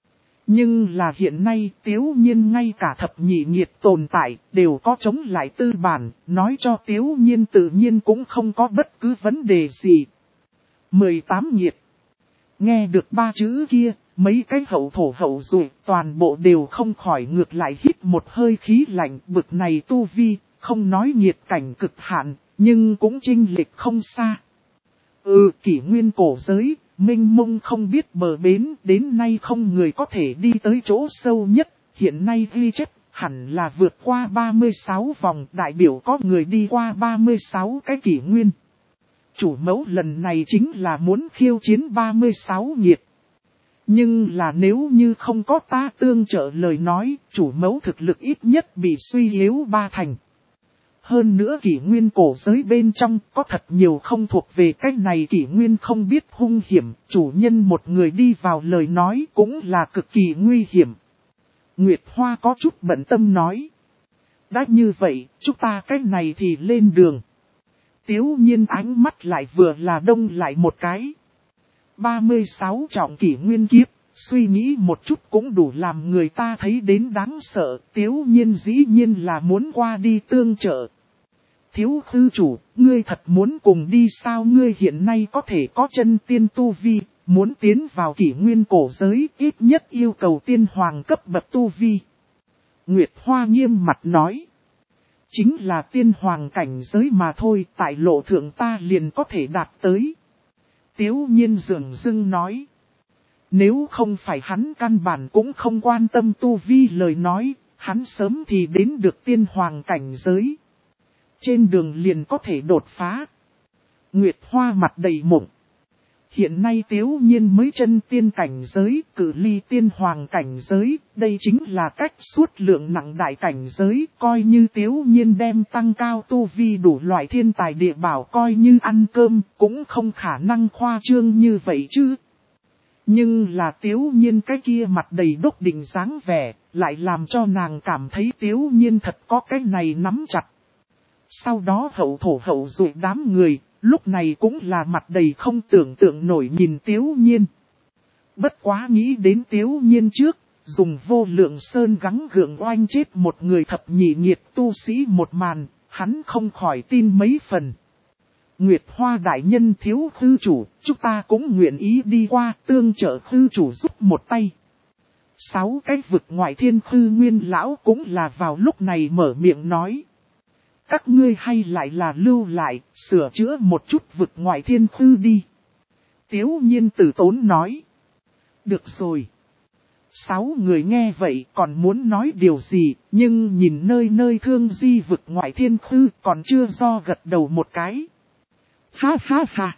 Nhưng là hiện nay Tiếu Nhiên ngay cả thập nhị nhiệt tồn tại đều có chống lại tư bản, nói cho Tiếu Nhiên tự nhiên cũng không có bất cứ vấn đề gì. mười tám nhiệt. Nghe được ba chữ kia, mấy cái hậu thổ hậu dụ toàn bộ đều không khỏi ngược lại hít một hơi khí lạnh, bực này tu vi, không nói nhiệt cảnh cực hạn, nhưng cũng chênh lệch không xa. Ừ, kỷ nguyên cổ giới, mênh mông không biết bờ bến, đến nay không người có thể đi tới chỗ sâu nhất, hiện nay ghi chép hẳn là vượt qua ba mươi sáu vòng, đại biểu có người đi qua ba mươi sáu cái kỷ nguyên. Chủ mẫu lần này chính là muốn khiêu chiến ba mươi sáu nhiệt. Nhưng là nếu như không có ta tương trợ lời nói, chủ mẫu thực lực ít nhất bị suy yếu ba thành. Hơn nữa kỷ nguyên cổ giới bên trong có thật nhiều không thuộc về cách này, kỷ nguyên không biết hung hiểm, chủ nhân một người đi vào lời nói cũng là cực kỳ nguy hiểm. Nguyệt Hoa có chút bận tâm nói. Đã như vậy, chúng ta cách này thì lên đường. Tiếu Nhiên ánh mắt lại vừa là đông lại một cái. ba mươi sáu trọng kỷ nguyên kiếp, suy nghĩ một chút cũng đủ làm người ta thấy đến đáng sợ. Tiếu Nhiên dĩ nhiên là muốn qua đi tương trợ. Thiếu khư chủ, ngươi thật muốn cùng đi sao? Ngươi hiện nay có thể có chân tiên tu vi, muốn tiến vào kỷ nguyên cổ giới, ít nhất yêu cầu tiên hoàng cấp bậc tu vi. Nguyệt Hoa nghiêm mặt nói. Chính là tiên hoàng cảnh giới mà thôi, tại lộ thượng ta liền có thể đạt tới. Tiếu Nhiên dường dưng nói. Nếu không phải hắn căn bản cũng không quan tâm tu vi lời nói, hắn sớm thì đến được tiên hoàng cảnh giới. Trên đường liền có thể đột phá. Nguyệt Hoa mặt đầy mộng. Hiện nay Tiếu Nhiên mới chân tiên cảnh giới, cự ly tiên hoàng cảnh giới, đây chính là cách suốt lượng nặng đại cảnh giới, coi như Tiếu Nhiên đem tăng cao tu vi đủ loại thiên tài địa bảo coi như ăn cơm, cũng không khả năng khoa trương như vậy chứ. Nhưng là Tiếu Nhiên cái kia mặt đầy đốc định dáng vẻ, lại làm cho nàng cảm thấy Tiếu Nhiên thật có cái này nắm chặt. Sau đó hậu thổ hậu dụ đám người, lúc này cũng là mặt đầy không tưởng tượng nổi nhìn Tiếu Nhiên. Bất quá nghĩ đến Tiếu Nhiên trước, dùng vô lượng sơn gắng gượng oanh chết một người thập nhị nhiệt tu sĩ một màn, hắn không khỏi tin mấy phần. Nguyệt Hoa đại nhân thiếu khư chủ, chúng ta cũng nguyện ý đi qua tương trợ khư chủ giúp một tay. Sáu cái vực ngoại thiên khư nguyên lão cũng là vào lúc này mở miệng nói. Các ngươi hay lại là lưu lại, sửa chữa một chút vực ngoại thiên khư đi. Tiếu Nhiên tử tốn nói. Được rồi. Sáu người nghe vậy còn muốn nói điều gì, nhưng nhìn nơi nơi thương di vực ngoại thiên khư còn chưa do gật đầu một cái. Ha ha ha.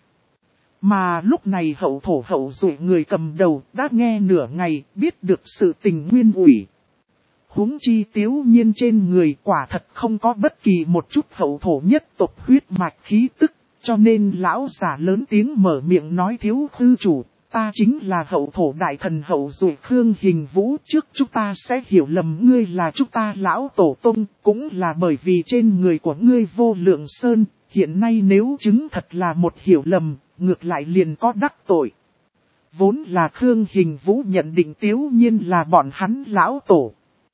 Mà lúc này hậu thổ hậu dụ người cầm đầu đã nghe nửa ngày biết được sự tình nguyên ủy. Huống chi Tiếu Nhiên trên người quả thật không có bất kỳ một chút hậu thổ nhất tộc huyết mạch khí tức, cho nên lão giả lớn tiếng mở miệng nói thiếu khư chủ, ta chính là hậu thổ đại thần hậu duệ Khương Hình Vũ, trước chúng ta sẽ hiểu lầm ngươi là chúng ta lão tổ tông, cũng là bởi vì trên người của ngươi vô lượng sơn, hiện nay nếu chứng thật là một hiểu lầm, ngược lại liền có đắc tội. Vốn là Khương Hình Vũ nhận định Tiếu Nhiên là bọn hắn lão tổ.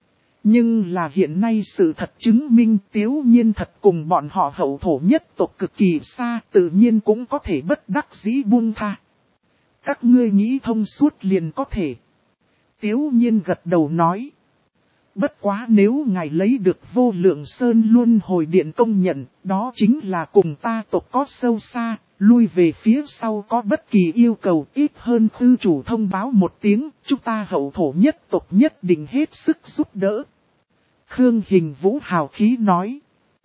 Nhưng là hiện nay sự thật chứng minh Tiếu Nhiên thật cùng bọn họ hậu thổ nhất tộc cực kỳ xa, tự nhiên cũng có thể bất đắc dĩ buông tha. Các ngươi nghĩ thông suốt liền có thể. Tiếu Nhiên gật đầu nói. Bất quá nếu ngài lấy được vô lượng sơn luân hồi điện công nhận, đó chính là cùng ta tộc có sâu xa, lui về phía sau có bất kỳ yêu cầu ít hơn cư chủ thông báo một tiếng, chúng ta hậu thổ nhất tộc nhất định hết sức giúp đỡ. Khương Hình Vũ hào khí nói.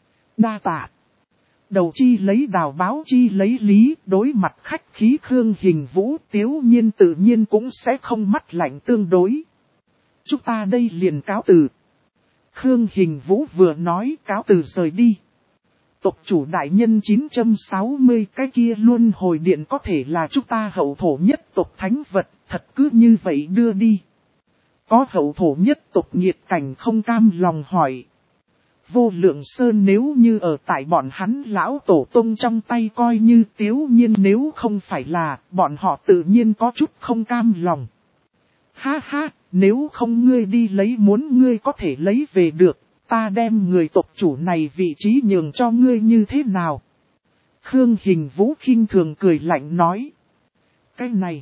Đa tạ. Đầu chi lấy đào báo chi lấy lý, đối mặt khách khí Khương Hình Vũ, Tiếu Nhiên tự nhiên cũng sẽ không mắt lạnh tương đối. Chúng ta đây liền cáo từ. Khương Hình Vũ vừa nói cáo từ rời đi. Tộc chủ đại nhân chín trăm sáu mươi cái kia luân hồi điện có thể là chúng ta hậu thổ nhất tộc thánh vật, thật cứ như vậy đưa đi. Có hậu thổ nhất tộc nhiệt cảnh không cam lòng hỏi. Vô lượng sơn nếu như ở tại bọn hắn lão tổ tông trong tay coi như Tiếu Nhiên nếu không phải là, bọn họ tự nhiên có chút không cam lòng. Ha ha, nếu không ngươi đi lấy muốn ngươi có thể lấy về được, ta đem người tộc chủ này vị trí nhường cho ngươi như thế nào? Khương Hình Vũ khinh thường cười lạnh nói. Cái này,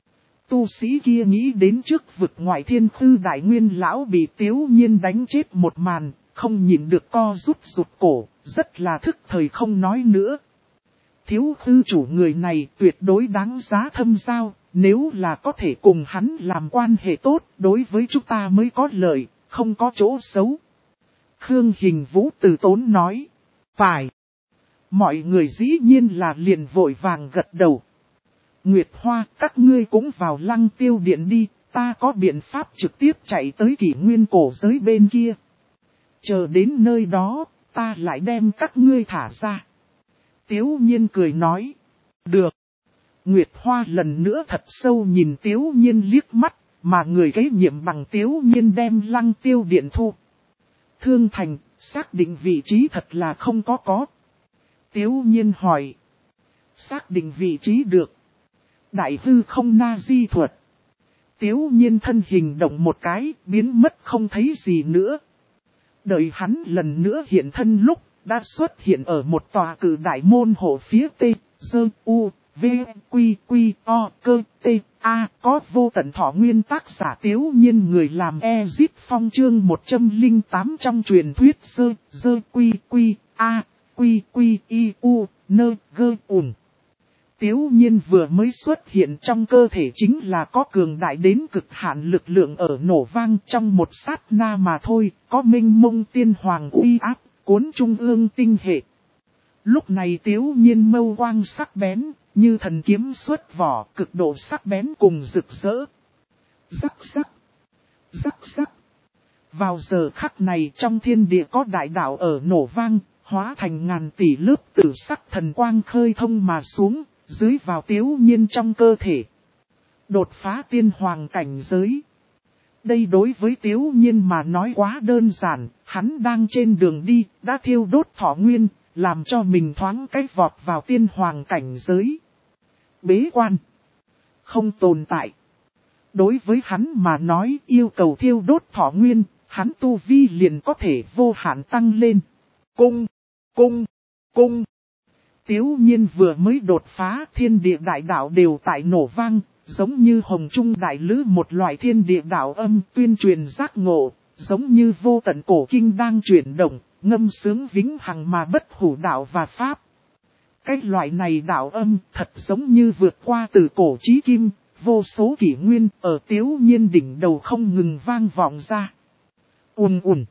tu sĩ kia nghĩ đến trước vực ngoại thiên khư đại nguyên lão bị Tiếu Nhiên đánh chết một màn, không nhìn được co rút rụt cổ, rất là thức thời không nói nữa. Thiếu khư chủ người này tuyệt đối đáng giá thâm giao, nếu là có thể cùng hắn làm quan hệ tốt, đối với chúng ta mới có lợi, không có chỗ xấu. Khương Hình Vũ từ tốn nói. Phải. Mọi người dĩ nhiên là liền vội vàng gật đầu. Nguyệt Hoa, các ngươi cũng vào Lăng Tiêu Điện đi, ta có biện pháp trực tiếp chạy tới kỷ nguyên cổ giới bên kia. Chờ đến nơi đó, ta lại đem các ngươi thả ra. Tiếu Nhiên cười nói. Được. Nguyệt Hoa lần nữa thật sâu nhìn Tiếu Nhiên liếc mắt, mà người kế nhiệm bằng Tiếu Nhiên đem Lăng Tiêu Điện thu. Thương Thành, xác định vị trí thật là không có có. Tiếu Nhiên hỏi. Xác định vị trí được. Đại hư không na di thuật. Tiếu Nhiên thân hình động một cái, biến mất không thấy gì nữa. Đợi hắn lần nữa hiện thân lúc, đã xuất hiện ở một tòa cử đại môn hộ phía Tây, Dơ, U, V, Quy, Quy, O, Cơ, T, A, có vô tận thọ nguyên tác giả Tiếu Nhiên người làm Ezit Phong chương một trăm lẻ tám trong truyền thuyết Dơ, Dơ, Quy, Quy, A, Quy, Quy, I, U, Nơ, Gơ, Ún. Tiếu Nhiên vừa mới xuất hiện trong cơ thể chính là có cường đại đến cực hạn lực lượng ở nổ vang trong một sát na mà thôi, có minh mông tiên hoàng uy áp, cuốn trung ương tinh hệ. Lúc này Tiếu Nhiên mâu quang sắc bén, như thần kiếm xuất vỏ, cực độ sắc bén cùng rực rỡ. Rắc rắc, rắc rắc. Vào giờ khắc này trong thiên địa có đại đạo ở nổ vang, hóa thành ngàn tỷ lớp tử sắc thần quang khơi thông mà xuống. Dưới vào Tiếu Nhiên trong cơ thể. Đột phá tiên hoàng cảnh giới. Đây đối với Tiếu Nhiên mà nói quá đơn giản. Hắn đang trên đường đi, đã thiêu đốt thọ nguyên, làm cho mình thoáng cách vọt vào tiên hoàng cảnh giới. Bế quan. Không tồn tại. Đối với hắn mà nói yêu cầu thiêu đốt thọ nguyên, hắn tu vi liền có thể vô hạn tăng lên. Cung, cung, cung. Tiếu Nhiên vừa mới đột phá thiên địa đại đạo đều tại nổ vang, giống như hồng trung đại lữ một loại thiên địa đạo âm tuyên truyền giác ngộ, giống như vô tận cổ kinh đang chuyển động, ngâm sướng vĩnh hằng mà bất hủ đạo và pháp. Cái loại này đạo âm thật giống như vượt qua từ cổ chí kim, vô số kỷ nguyên ở Tiếu Nhiên đỉnh đầu không ngừng vang vọng ra. Ùn ùn.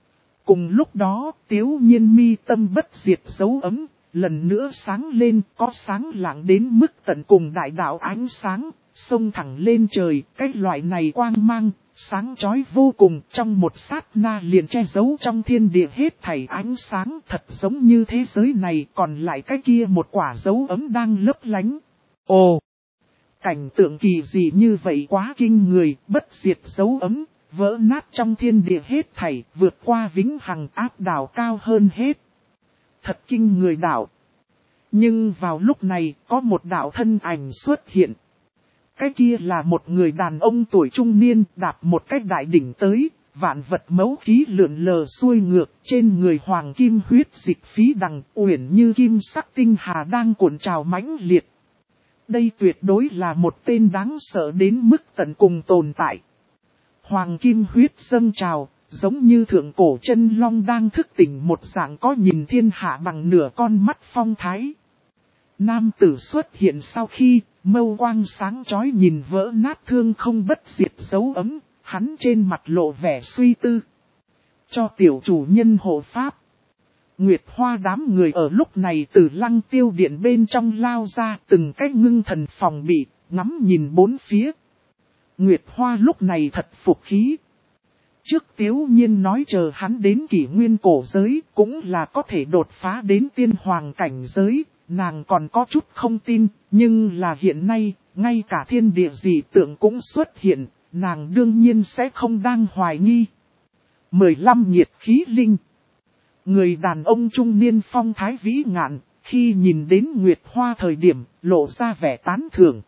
Cùng lúc đó Tiếu Nhiên mi tâm bất diệt dấu ấm. Lần nữa sáng lên, có sáng lạng đến mức tận cùng đại đạo ánh sáng, xông thẳng lên trời, cái loại này quang mang, sáng chói vô cùng, trong một sát na liền che giấu trong thiên địa hết thảy ánh sáng, thật giống như thế giới này còn lại cái kia một quả dấu ấm đang lấp lánh. Ồ! Cảnh tượng kỳ dị như vậy quá kinh người, bất diệt dấu ấm, vỡ nát trong thiên địa hết thảy, vượt qua vĩnh hằng áp đảo cao hơn hết. Thật kinh người đạo. Nhưng vào lúc này, có một đạo thân ảnh xuất hiện. Cái kia là một người đàn ông tuổi trung niên, đạp một cái đại đỉnh tới, vạn vật mấu khí lượn lờ xuôi ngược, trên người hoàng kim huyết dịch phí đằng, uyển như kim sắc tinh hà đang cuộn trào mãnh liệt. Đây tuyệt đối là một tên đáng sợ đến mức tận cùng tồn tại. Hoàng kim huyết dâng trào, giống như thượng cổ chân long đang thức tỉnh một dạng có nhìn thiên hạ bằng nửa con mắt phong thái. Nam tử xuất hiện sau khi, mâu quang sáng chói nhìn vỡ nát thương không bất diệt dấu ấm, hắn trên mặt lộ vẻ suy tư. Cho tiểu chủ nhân hộ pháp. Nguyệt Hoa đám người ở lúc này từ lăng tiêu điện bên trong lao ra từng cách ngưng thần phòng bị, ngắm nhìn bốn phía. Nguyệt Hoa lúc này thật phục khí. Trước Tiếu Nhiên nói chờ hắn đến kỷ nguyên cổ giới cũng là có thể đột phá đến tiên hoàng cảnh giới, nàng còn có chút không tin, nhưng là hiện nay, ngay cả thiên địa dị tượng cũng xuất hiện, nàng đương nhiên sẽ không đang hoài nghi. mười lăm nhiệt khí linh. Người đàn ông trung niên phong thái vĩ ngạn, khi nhìn đến Nguyệt Hoa thời điểm, lộ ra vẻ tán thưởng.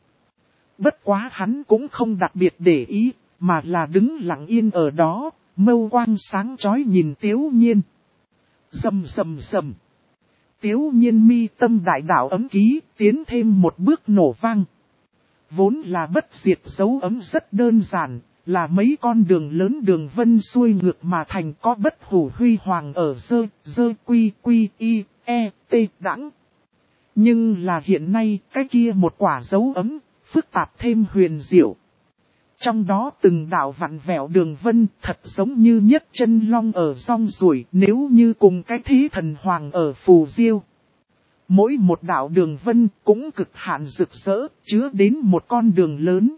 Bất quá hắn cũng không đặc biệt để ý, mà là đứng lặng yên ở đó, mâu quang sáng chói nhìn Tiếu Nhiên. Rầm rầm rầm. Tiếu Nhiên mi tâm đại đạo ấm ký, tiến thêm một bước nổ vang. Vốn là bất diệt dấu ấm rất đơn giản, là mấy con đường lớn đường vân xuôi ngược mà thành có bất hủ huy hoàng ở dơ, dơ quy quy y, e, t đãng. Nhưng là hiện nay, cái kia một quả dấu ấm, phức tạp thêm huyền diệu. Trong đó từng đạo vặn vẹo đường vân thật giống như nhất chân long ở rong ruổi nếu như cùng cái thế thần hoàng ở phù diêu. Mỗi một đạo đường vân cũng cực hạn rực rỡ, chứa đến một con đường lớn.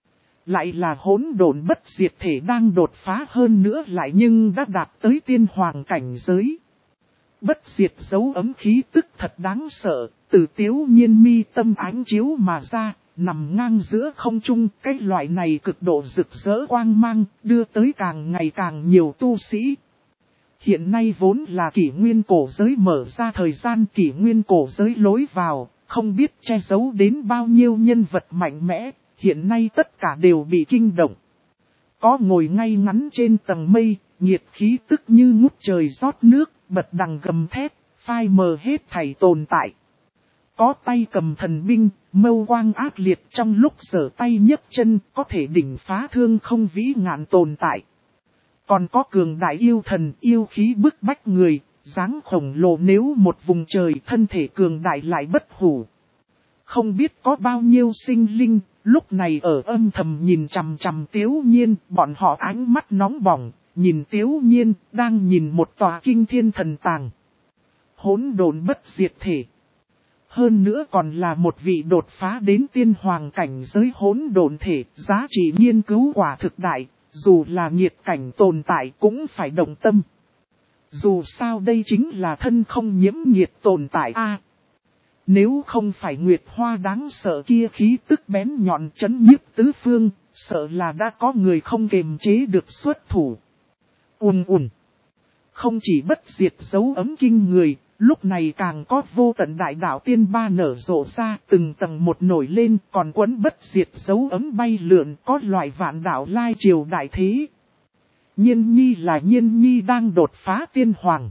Lại là hỗn độn bất diệt thể đang đột phá hơn nữa lại nhưng đã đạt tới tiên hoàng cảnh giới. Bất diệt dấu ấm khí tức thật đáng sợ, từ Tiếu Nhiên mi tâm ánh chiếu mà ra, nằm ngang giữa không trung, cái loại này cực độ rực rỡ quang mang, đưa tới càng ngày càng nhiều tu sĩ. Hiện nay vốn là kỷ nguyên cổ giới mở ra thời gian kỷ nguyên cổ giới lối vào, không biết che giấu đến bao nhiêu nhân vật mạnh mẽ, hiện nay tất cả đều bị kinh động. Có ngồi ngay ngắn trên tầng mây, nhiệt khí tức như ngút trời rót nước, bật đằng gầm thét, phai mờ hết thảy tồn tại. Có tay cầm thần binh, mâu quang ác liệt trong lúc giở tay nhấc chân, có thể đỉnh phá thương không vĩ ngạn tồn tại. Còn có cường đại yêu thần, yêu khí bức bách người, dáng khổng lồ nếu một vùng trời thân thể cường đại lại bất hủ. Không biết có bao nhiêu sinh linh, lúc này ở âm thầm nhìn chằm chằm Tiếu Nhiên, bọn họ ánh mắt nóng bỏng, nhìn Tiếu Nhiên, đang nhìn một tòa kinh thiên thần tàng. Hỗn độn bất diệt thể. Hơn nữa còn là một vị đột phá đến tiên hoàng cảnh giới hỗn độn thể, giá trị nghiên cứu quả thực đại, dù là nghiệt cảnh tồn tại cũng phải động tâm. Dù sao đây chính là thân không nhiễm nghiệt tồn tại a. Nếu không phải Nguyệt Hoa đáng sợ kia khí tức bén nhọn chấn nhiếp tứ phương, sợ là đã có người không kềm chế được xuất thủ. Ùn ùn. Không chỉ bất diệt dấu ấm kinh người, lúc này càng có vô tận đại đạo tiên ba nở rộ ra từng tầng một nổi lên còn quấn bất diệt dấu ấm bay lượn có loại vạn đạo lai triều đại thế. Nhiên nhi là nhiên nhi đang đột phá tiên hoàng.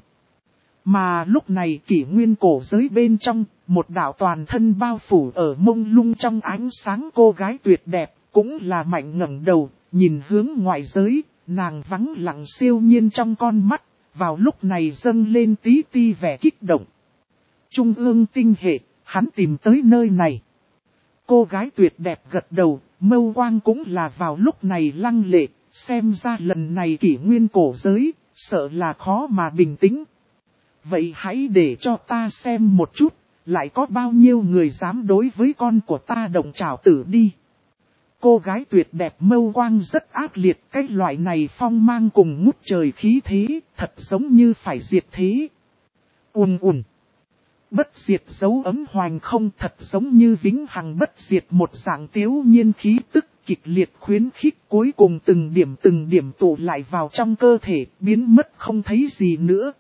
Mà lúc này kỷ nguyên cổ giới bên trong, một đạo toàn thân bao phủ ở mông lung trong ánh sáng cô gái tuyệt đẹp, cũng là mạnh ngẩng đầu, nhìn hướng ngoại giới, nàng vắng lặng siêu nhiên trong con mắt, vào lúc này dâng lên tí ti vẻ kích động. Trung ương tinh hệ, hắn tìm tới nơi này. Cô gái tuyệt đẹp gật đầu, mâu quang cũng là vào lúc này lăng lệ, xem ra lần này kỷ nguyên cổ giới, sợ là khó mà bình tĩnh. Vậy hãy để cho ta xem một chút, lại có bao nhiêu người dám đối với con của ta động trảo tử đi. Cô gái tuyệt đẹp mâu quang rất ác liệt, cái loại này phong mang cùng ngút trời khí thế, thật giống như phải diệt thế. Ùn ùn. Bất diệt dấu ấm hoành không, thật giống như vĩnh hằng bất diệt một dạng Tiếu Nhiên khí tức kịch liệt khuyến khích, cuối cùng từng điểm từng điểm tụ lại vào trong cơ thể, biến mất không thấy gì nữa.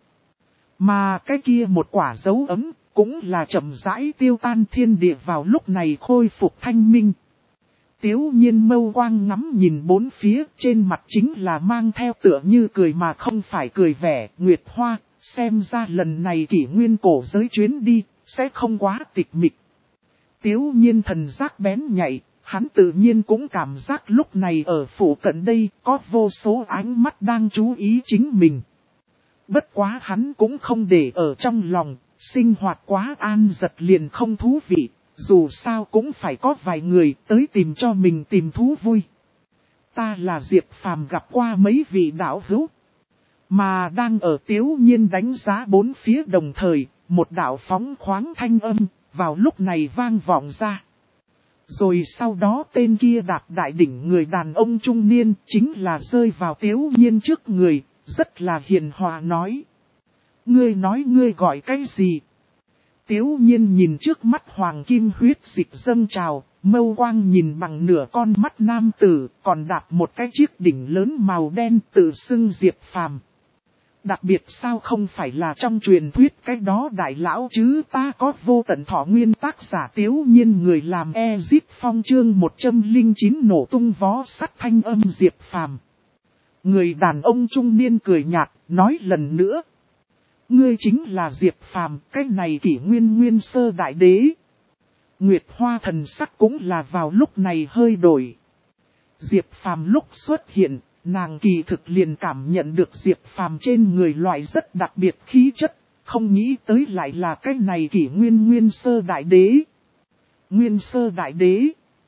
Mà cái kia một quả dấu ấm, cũng là chậm rãi tiêu tan, thiên địa vào lúc này khôi phục thanh minh. Tiếu Nhiên mâu quang ngắm nhìn bốn phía, trên mặt chính là mang theo tựa như cười mà không phải cười vẻ. Nguyệt Hoa, xem ra lần này kỷ nguyên cổ giới chuyến đi, sẽ không quá tịch mịch. Tiếu Nhiên thần giác bén nhạy, hắn tự nhiên cũng cảm giác lúc này ở phủ cận đây có vô số ánh mắt đang chú ý chính mình. Bất quá hắn cũng không để ở trong lòng, sinh hoạt quá an giật liền không thú vị, dù sao cũng phải có vài người tới tìm cho mình tìm thú vui. Ta là Diệp Phàm, gặp qua mấy vị đạo hữu. Mà đang ở Tiếu Nhiên đánh giá bốn phía đồng thời, một đạo phóng khoáng thanh âm, vào lúc này vang vọng ra. Rồi sau đó tên kia đạp đại đỉnh người đàn ông trung niên chính là rơi vào Tiếu Nhiên trước người, rất là hiền hòa nói. Ngươi nói ngươi gọi cái gì? Tiếu Nhiên nhìn trước mắt hoàng kim huyết dịch dâng trào, mâu quang nhìn bằng nửa con mắt nam tử, còn đạp một cái chiếc đỉnh lớn màu đen tự xưng Diệp Phàm. Đặc biệt sao không phải là trong truyền thuyết cái đó đại lão chứ, ta có vô tận thọ nguyên, tác giả Tiếu Nhiên, người làm Ezip Phong, chương một trăm lẻ chín nổ tung vó sắt thanh âm Diệp Phàm. Người đàn ông trung niên cười nhạt, nói lần nữa. Ngươi chính là Diệp Phàm, cái này kỷ nguyên nguyên sơ đại đế. Nguyệt Hoa thần sắc cũng là vào lúc này hơi đổi. Diệp Phàm lúc xuất hiện, nàng kỳ thực liền cảm nhận được Diệp Phàm trên người loại rất đặc biệt khí chất, không nghĩ tới lại là cái này kỷ nguyên nguyên sơ đại đế. Nguyên sơ đại đế.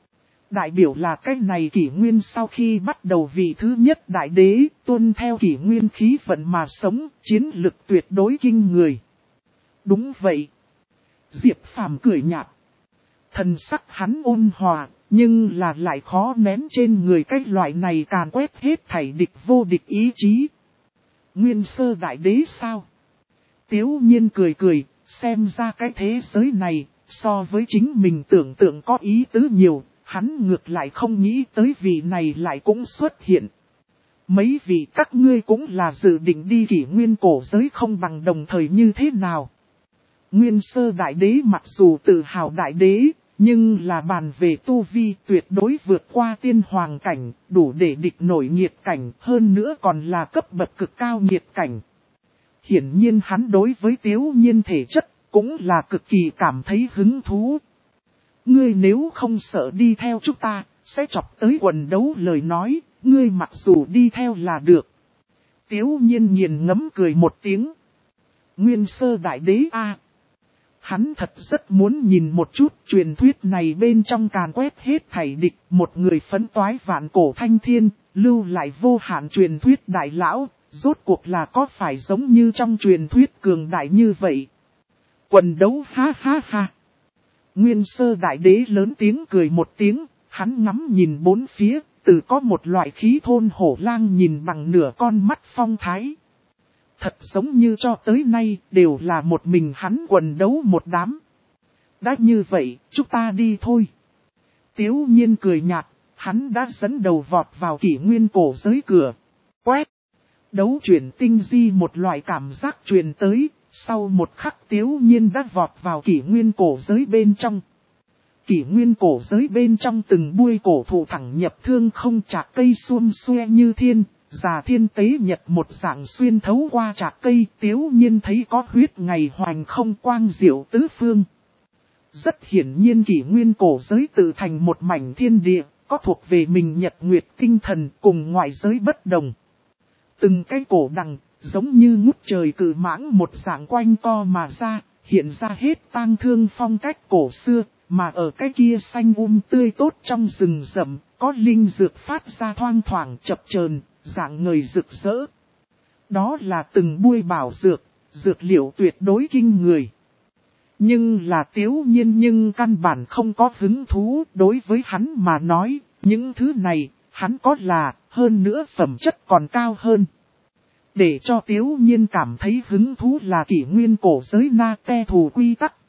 Đại biểu là cái này kỷ nguyên sau khi bắt đầu vị thứ nhất đại đế, tuân theo kỷ nguyên khí vận mà sống, chiến lực tuyệt đối kinh người. Đúng vậy. Diệp Phàm cười nhạt. Thần sắc hắn ôn hòa, nhưng là lại khó nén trên người cái loại này càn quét hết thảy địch vô địch ý chí. Nguyên sơ đại đế sao? Tiếu Nhiên cười cười, xem ra cái thế giới này, so với chính mình tưởng tượng có ý tứ nhiều. Hắn ngược lại không nghĩ tới vị này lại cũng xuất hiện. Mấy vị các ngươi cũng là dự định đi kỷ nguyên cổ giới không bằng đồng thời như thế nào? Nguyên sơ đại đế mặc dù tự hào đại đế, nhưng là bàn về tu vi tuyệt đối vượt qua tiên hoàng cảnh, đủ để địch nổi nhiệt cảnh, hơn nữa còn là cấp bậc cực cao nhiệt cảnh. Hiển nhiên hắn đối với Tiếu Nhiên thể chất, cũng là cực kỳ cảm thấy hứng thú. Ngươi nếu không sợ đi theo chúng ta, sẽ chọc tới quần đấu lời nói, ngươi mặc dù đi theo là được. Tiếu Nhiên nghiền ngẫm cười một tiếng. Nguyên sơ đại đế a, hắn thật rất muốn nhìn một chút truyền thuyết này bên trong càn quét hết thảy địch, một người phấn toái vạn cổ thanh thiên, lưu lại vô hạn truyền thuyết đại lão, rốt cuộc là có phải giống như trong truyền thuyết cường đại như vậy. Quần đấu ha ha ha. Nguyên sơ đại đế lớn tiếng cười một tiếng, hắn ngắm nhìn bốn phía, tự có một loại khí thôn hổ lang nhìn bằng nửa con mắt phong thái. Thật giống như cho tới nay đều là một mình hắn quần đấu một đám. Đã như vậy, chúng ta đi thôi. Tiếu Nhiên cười nhạt, hắn đã dẫn đầu vọt vào kỷ nguyên cổ giới cửa. Quét! Đấu chuyển tinh di một loại cảm giác truyền tới. Sau một khắc Tiếu Nhiên đã vọt vào kỷ nguyên cổ giới bên trong. Kỷ nguyên cổ giới bên trong từng bụi cổ thụ thẳng nhập thương không, chạc cây xuông xuê như thiên, già thiên tế nhật một dạng xuyên thấu qua chạc cây. Tiếu Nhiên thấy có huyết ngày hoành không, quang diệu tứ phương. Rất hiển nhiên kỷ nguyên cổ giới tự thành một mảnh thiên địa, có thuộc về mình nhật nguyệt tinh thần cùng ngoại giới bất đồng. Từng cái cổ đằng, giống như ngút trời cử mãng một dạng quanh co mà ra, hiện ra hết tang thương phong cách cổ xưa, mà ở cái kia xanh um tươi tốt trong rừng rậm, có linh dược phát ra thoang thoảng chập chờn, dạng người rực rỡ. Đó là từng bụi bảo dược, dược liệu tuyệt đối kinh người. Nhưng là Tiếu Nhiên nhưng căn bản không có hứng thú, đối với hắn mà nói, những thứ này, hắn có là, hơn nữa phẩm chất còn cao hơn. Để cho Tiếu Nhiên cảm thấy hứng thú là kỷ nguyên cổ giới na te thù quy tắc.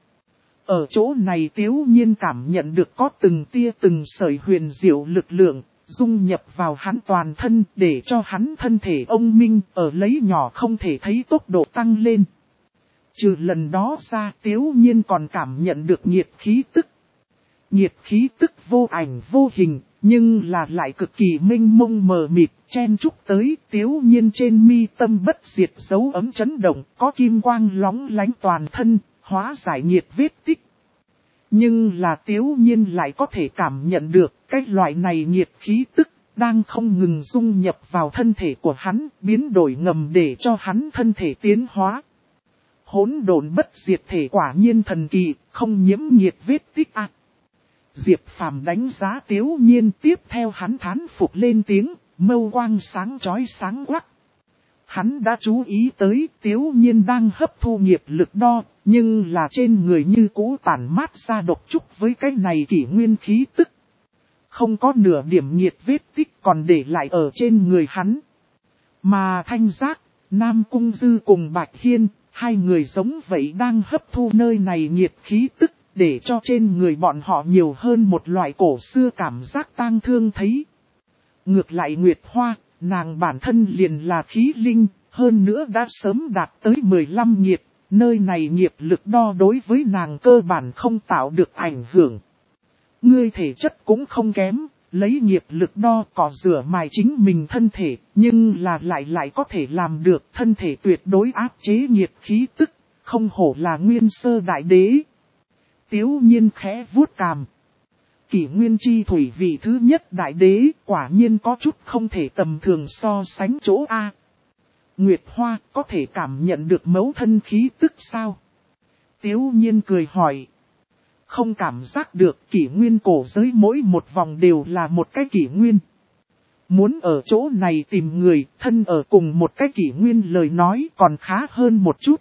Ở chỗ này Tiếu Nhiên cảm nhận được có từng tia từng sợi huyền diệu lực lượng, dung nhập vào hắn toàn thân để cho hắn thân thể ông minh ở lấy nhỏ không thể thấy tốc độ tăng lên. Trừ lần đó ra Tiếu Nhiên còn cảm nhận được nhiệt khí tức. Nhiệt khí tức vô ảnh vô hình, nhưng là lại cực kỳ mênh mông mờ mịt, chen chúc tới. Tiếu Nhiên trên mi tâm bất diệt dấu ấm chấn động, có kim quang lóng lánh toàn thân, hóa giải nhiệt vết tích. Nhưng là Tiếu Nhiên lại có thể cảm nhận được cái loại này nhiệt khí tức đang không ngừng dung nhập vào thân thể của hắn, biến đổi ngầm để cho hắn thân thể tiến hóa. Hỗn độn bất diệt thể quả nhiên thần kỳ, không nhiễm nhiệt vết tích ạ. À. Diệp Phàm đánh giá Tiếu Nhiên, tiếp theo hắn thán phục lên tiếng, mâu quang sáng chói sáng quắc. Hắn đã chú ý tới Tiếu Nhiên đang hấp thu nghiệp lực đo, nhưng là trên người như cũ tản mát ra độc trúc với cái này kỷ nguyên khí tức. Không có nửa điểm nhiệt vết tích còn để lại ở trên người hắn. Mà Thanh Giác, Nam Cung Dư cùng Bạch Hiên, hai người giống vậy đang hấp thu nơi này nhiệt khí tức, để cho trên người bọn họ nhiều hơn một loại cổ xưa cảm giác tang thương thấy. Ngược lại Nguyệt Hoa, nàng bản thân liền là khí linh, hơn nữa đã sớm đạt tới mười lăm nhiệt, nơi này nghiệp lực đo đối với nàng cơ bản không tạo được ảnh hưởng. Ngươi thể chất cũng không kém, lấy nghiệp lực đo cỏ rửa mài chính mình thân thể, nhưng là lại lại có thể làm được thân thể tuyệt đối áp chế nhiệt khí tức, không hổ là nguyên sơ đại đế. Tiếu Nhiên khẽ vuốt cằm. Kỷ nguyên chi thủy vị thứ nhất đại đế quả nhiên có chút không thể tầm thường so sánh chỗ A. Nguyệt Hoa có thể cảm nhận được mẫu thân khí tức sao? Tiếu Nhiên cười hỏi. Không cảm giác được, kỷ nguyên cổ giới mỗi một vòng đều là một cái kỷ nguyên. Muốn ở chỗ này tìm người thân ở cùng một cái kỷ nguyên lời nói còn khá hơn một chút.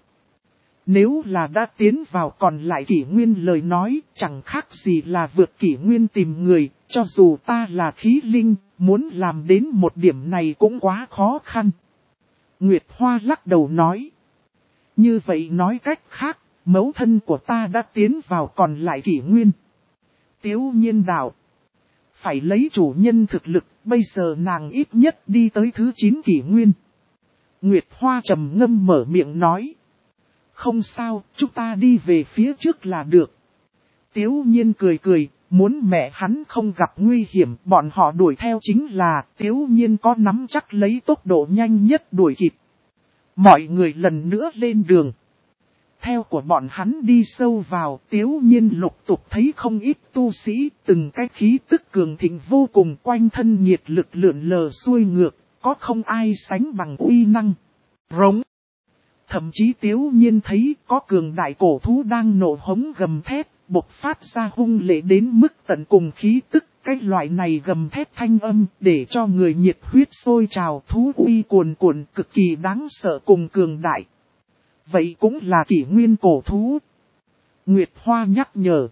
Nếu là đã tiến vào còn lại kỷ nguyên lời nói chẳng khác gì là vượt kỷ nguyên tìm người, cho dù ta là khí linh, muốn làm đến một điểm này cũng quá khó khăn. Nguyệt Hoa lắc đầu nói. Như vậy nói cách khác, mẫu thân của ta đã tiến vào còn lại kỷ nguyên. Tiếu Nhiên đạo. Phải lấy chủ nhân thực lực, bây giờ nàng ít nhất đi tới thứ chín kỷ nguyên. Nguyệt Hoa trầm ngâm mở miệng nói. Không sao, chúng ta đi về phía trước là được. Tiếu Nhiên cười cười, muốn mẹ hắn không gặp nguy hiểm, bọn họ đuổi theo chính là Tiếu Nhiên có nắm chắc lấy tốc độ nhanh nhất đuổi kịp. Mọi người lần nữa lên đường. Theo của bọn hắn đi sâu vào, Tiếu Nhiên lục tục thấy không ít tu sĩ, từng cái khí tức cường thịnh vô cùng, quanh thân nhiệt lực lượn lờ xuôi ngược, có không ai sánh bằng uy năng. Rống. Thậm chí Tiếu Nhiên thấy có cường đại cổ thú đang nổ hống gầm thét, bộc phát ra hung lệ đến mức tận cùng khí tức. Cái loại này gầm thét thanh âm để cho người nhiệt huyết sôi trào, thú uy cuồn cuộn, cực kỳ đáng sợ cùng cường đại. Vậy cũng là kỷ nguyên cổ thú. Nguyệt Hoa nhắc nhở.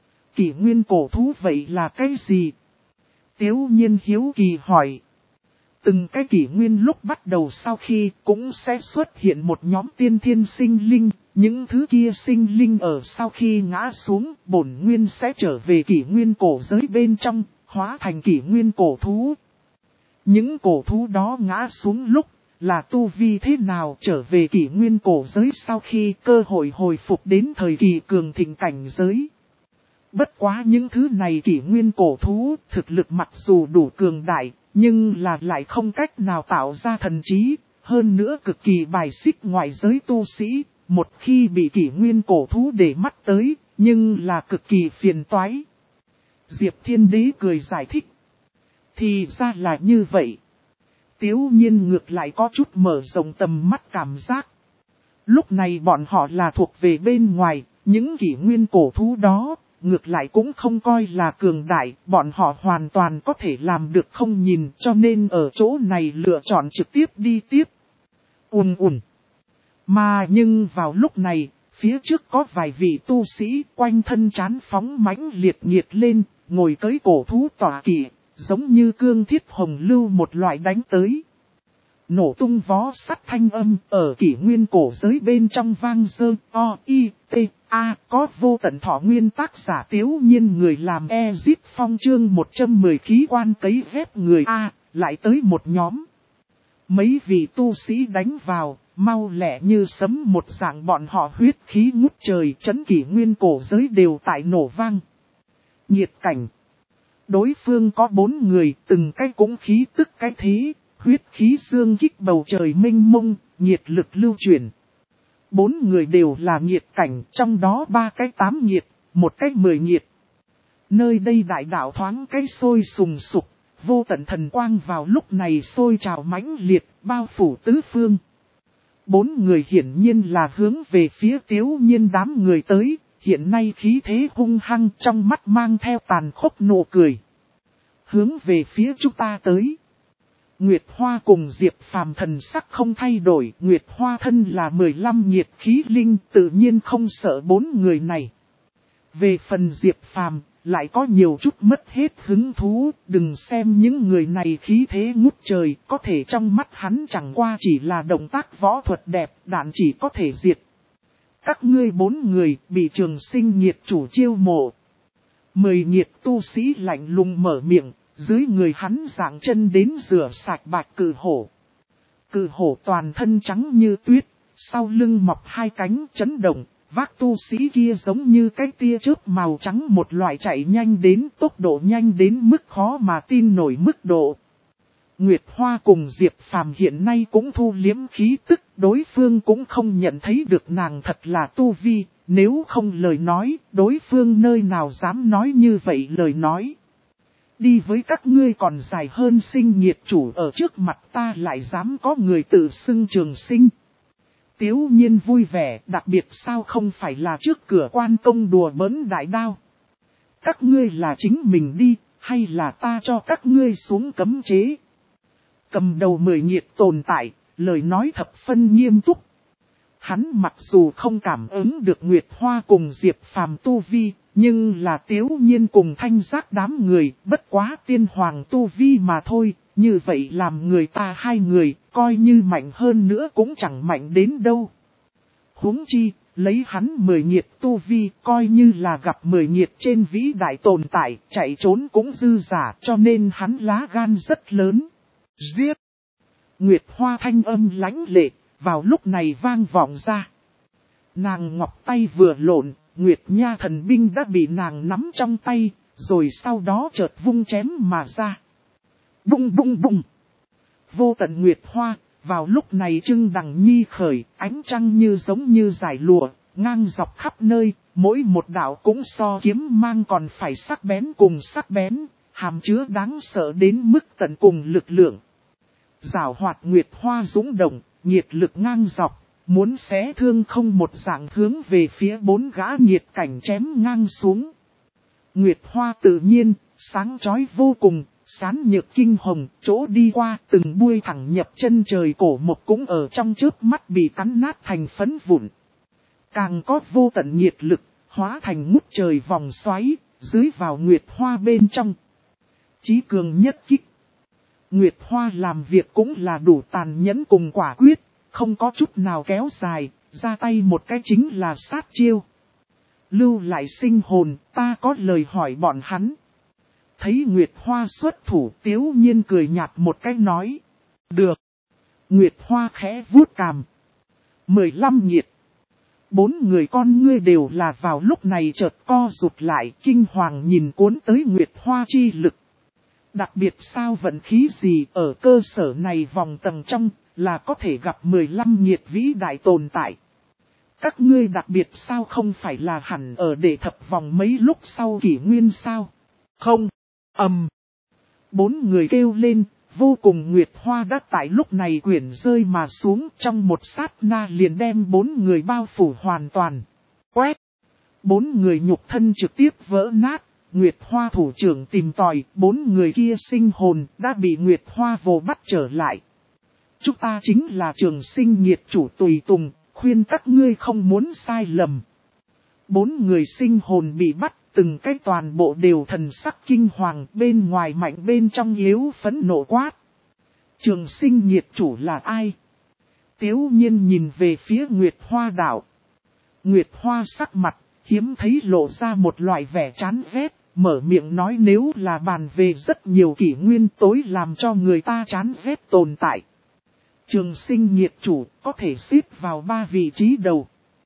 Kỷ nguyên cổ thú vậy là cái gì? Tiếu Nhiên hiếu kỳ hỏi. Từng cái kỷ nguyên lúc bắt đầu sau khi cũng sẽ xuất hiện một nhóm tiên thiên sinh linh. Những thứ kia sinh linh ở sau khi ngã xuống, bổn nguyên sẽ trở về kỷ nguyên cổ giới bên trong, hóa thành kỷ nguyên cổ thú. Những cổ thú đó ngã xuống lúc, là tu vi thế nào trở về kỷ nguyên cổ giới sau khi cơ hội hồi phục đến thời kỳ cường thịnh cảnh giới. Bất quá những thứ này kỷ nguyên cổ thú, thực lực mặc dù đủ cường đại, nhưng là lại không cách nào tạo ra thần trí, hơn nữa cực kỳ bài xích ngoại giới tu sĩ. Một khi bị kỷ nguyên cổ thú để mắt tới, nhưng là cực kỳ phiền toái. Diệp Thiên Đế cười giải thích. Thì ra là như vậy. Tiếu Nhiên ngược lại có chút mở rộng tầm mắt cảm giác. Lúc này bọn họ là thuộc về bên ngoài, những kỷ nguyên cổ thú đó, ngược lại cũng không coi là cường đại, bọn họ hoàn toàn có thể làm được không nhìn, cho nên ở chỗ này lựa chọn trực tiếp đi tiếp. Ùn ùn. Mà nhưng vào lúc này, phía trước có vài vị tu sĩ quanh thân chán phóng mãnh liệt nhiệt lên, ngồi cưỡi cổ thú tỏa kỵ, giống như cương thiết hồng lưu một loại đánh tới. Nổ tung vó sắt thanh âm ở kỷ nguyên cổ giới bên trong vang dơ o i t A, có vô tận thọ nguyên tác giả Tiếu Nhiên người làm Ezip Phong chương một trăm mười khí quan cấy ghép người A, lại tới một nhóm. Mấy vị tu sĩ đánh vào, mau lẹ như sấm một dạng bọn họ huyết khí ngút trời chấn kỷ nguyên cổ giới đều tại nổ vang. Nhiệt cảnh. Đối phương có bốn người, từng cái cũng khí tức cái thế, huyết khí xương kích bầu trời mênh mông, nhiệt lực lưu chuyển. Bốn người đều là nhiệt cảnh, trong đó ba cái tám nhiệt, một cái mười nhiệt. Nơi đây đại đạo thoáng cái sôi sùng sục, vô tận thần quang vào lúc này sôi trào mãnh liệt, bao phủ tứ phương. Bốn người hiển nhiên là hướng về phía Tiếu Nhiên đám người tới, hiện nay khí thế hung hăng trong mắt mang theo tàn khốc nụ cười. Hướng về phía chúng ta tới. Nguyệt Hoa cùng Diệp Phàm thần sắc không thay đổi, Nguyệt Hoa thân là mười lăm nhiệt khí linh tự nhiên không sợ bốn người này. Về phần Diệp Phàm lại có nhiều chút mất hết hứng thú, đừng xem những người này khí thế ngút trời, có thể trong mắt hắn chẳng qua chỉ là động tác võ thuật đẹp, đạn chỉ có thể diệt. Các ngươi bốn người bị Trường Sinh nhiệt chủ chiêu mộ. Mười nhiệt tu sĩ lạnh lùng mở miệng, dưới người hắn dạng chân đến rửa sạch bạch cử hổ. Cử hổ toàn thân trắng như tuyết, sau lưng mọc hai cánh chấn động, vác tu sĩ kia giống như cái tia chớp màu trắng một loại chạy nhanh đến tốc độ nhanh đến mức khó mà tin nổi mức độ. Nguyệt Hoa cùng Diệp Phàm hiện nay cũng thu liếm khí tức, đối phương cũng không nhận thấy được nàng thật là tu vi, nếu không lời nói, đối phương nơi nào dám nói như vậy lời nói. Đi với các ngươi còn dài hơn Sinh nhiệt chủ ở trước mặt ta lại dám có người tự xưng Trường Sinh. Tiếu Nhiên vui vẻ, đặc biệt sao không phải là trước cửa quan công đùa bỡn đại đao. Các ngươi là chính mình đi, hay là ta cho các ngươi xuống cấm chế. Cầm đầu mười nhiệt tồn tại, lời nói thập phân nghiêm túc. Hắn mặc dù không cảm ứng được Nguyệt Hoa cùng Diệp Phàm tu vi, nhưng là Tiếu Nhiên cùng Thanh Giác đám người, bất quá tiên hoàng tu vi mà thôi, như vậy làm người ta hai người, coi như mạnh hơn nữa cũng chẳng mạnh đến đâu. Huống chi, lấy hắn mười nhiệt tu vi, coi như là gặp mười nhiệt trên vĩ đại tồn tại, chạy trốn cũng dư giả, cho nên hắn lá gan rất lớn. Giết! Nguyệt Hoa thanh âm lãnh lệ, vào lúc này vang vọng ra. Nàng ngọc tay vừa lộn, Nguyệt Nha thần binh đã bị nàng nắm trong tay, rồi sau đó chợt vung chém mà ra. Bung bung bung! Vô tận Nguyệt Hoa, vào lúc này trưng đằng nhi khởi, ánh trăng như giống như giải lụa, ngang dọc khắp nơi, mỗi một đạo cũng so kiếm mang còn phải sắc bén cùng sắc bén, hàm chứa đáng sợ đến mức tận cùng lực lượng. Giảo hoạt Nguyệt Hoa dũng động, nhiệt lực ngang dọc, muốn xé thương không một dạng hướng về phía bốn gã nhiệt cảnh chém ngang xuống. Nguyệt Hoa tự nhiên, sáng chói vô cùng, sán nhược kinh hồng, chỗ đi qua từng buôi thẳng nhập chân trời cổ một cũng ở trong chớp mắt bị cắn nát thành phấn vụn. Càng có vô tận nhiệt lực, hóa thành ngút trời vòng xoáy, dưới vào Nguyệt Hoa bên trong. Chí cường nhất kích. Nguyệt Hoa làm việc cũng là đủ tàn nhẫn cùng quả quyết, không có chút nào kéo dài, ra tay một cái chính là sát chiêu. Lưu lại sinh hồn, ta có lời hỏi bọn hắn. Thấy Nguyệt Hoa xuất thủ, Tiếu Nhiên cười nhạt một cái nói. Được. Nguyệt Hoa khẽ vuốt cằm. Mười lăm nhiệt. Bốn người con ngươi đều là vào lúc này chợt co rụt lại, kinh hoàng nhìn cuốn tới Nguyệt Hoa chi lực. Đặc biệt sao vận khí gì ở cơ sở này vòng tầng trong, là có thể gặp mười lăm nhiệt vĩ đại tồn tại. Các ngươi đặc biệt sao không phải là hẳn ở để thập vòng mấy lúc sau kỷ nguyên sao? Không. Ầm. Bốn người kêu lên, vô cùng Nguyệt Hoa đã tại lúc này quyển rơi mà xuống, trong một sát na liền đem bốn người bao phủ hoàn toàn. Quét. Bốn người nhục thân trực tiếp vỡ nát, Nguyệt Hoa thủ trưởng tìm tòi, bốn người kia sinh hồn đã bị Nguyệt Hoa vồ bắt trở lại. Chúng ta chính là Trường Sinh nhiệt chủ tùy tùng, khuyên các ngươi không muốn sai lầm. Bốn người sinh hồn bị bắt, từng cái toàn bộ đều thần sắc kinh hoàng, bên ngoài mạnh bên trong yếu phẫn nộ quát. Trường Sinh nhiệt chủ là ai? Tiếu Nhiên nhìn về phía Nguyệt Hoa đảo. Nguyệt Hoa sắc mặt, hiếm thấy lộ ra một loại vẻ chán ghét, mở miệng nói nếu là bàn về rất nhiều kỷ nguyên tối làm cho người ta chán ghét tồn tại. Trường Sinh Nhiệt Chủ có thể xếp vào ba vị trí đầu.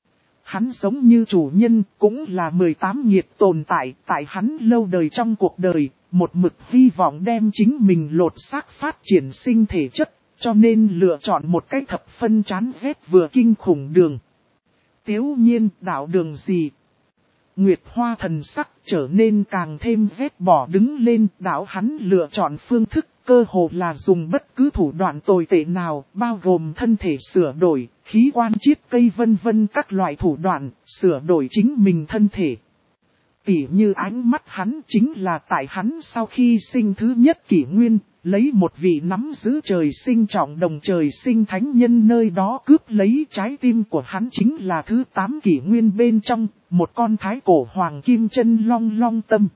Hắn giống như chủ nhân cũng là mười tám nhiệt tồn tại, tại hắn lâu đời trong cuộc đời, một mực hy vọng đem chính mình lột xác phát triển sinh thể chất, cho nên lựa chọn một cái thập phân chán ghét vừa kinh khủng đường. Tiếu nhiên đạo đường gì? Nguyệt Hoa thần sắc trở nên càng thêm ghét bỏ đứng lên, đạo hắn lựa chọn phương thức cơ hồ là dùng bất cứ thủ đoạn tồi tệ nào, bao gồm thân thể sửa đổi, khí quan chiết cây vân vân các loại thủ đoạn, sửa đổi chính mình thân thể. Tỉ như ánh mắt hắn chính là tại hắn sau khi sinh thứ nhất kỷ nguyên, lấy một vị nắm giữ trời sinh trọng đồng trời sinh thánh nhân nơi đó cướp lấy trái tim của hắn chính là thứ tám kỷ nguyên bên trong, một con thái cổ hoàng kim chân long long tâm.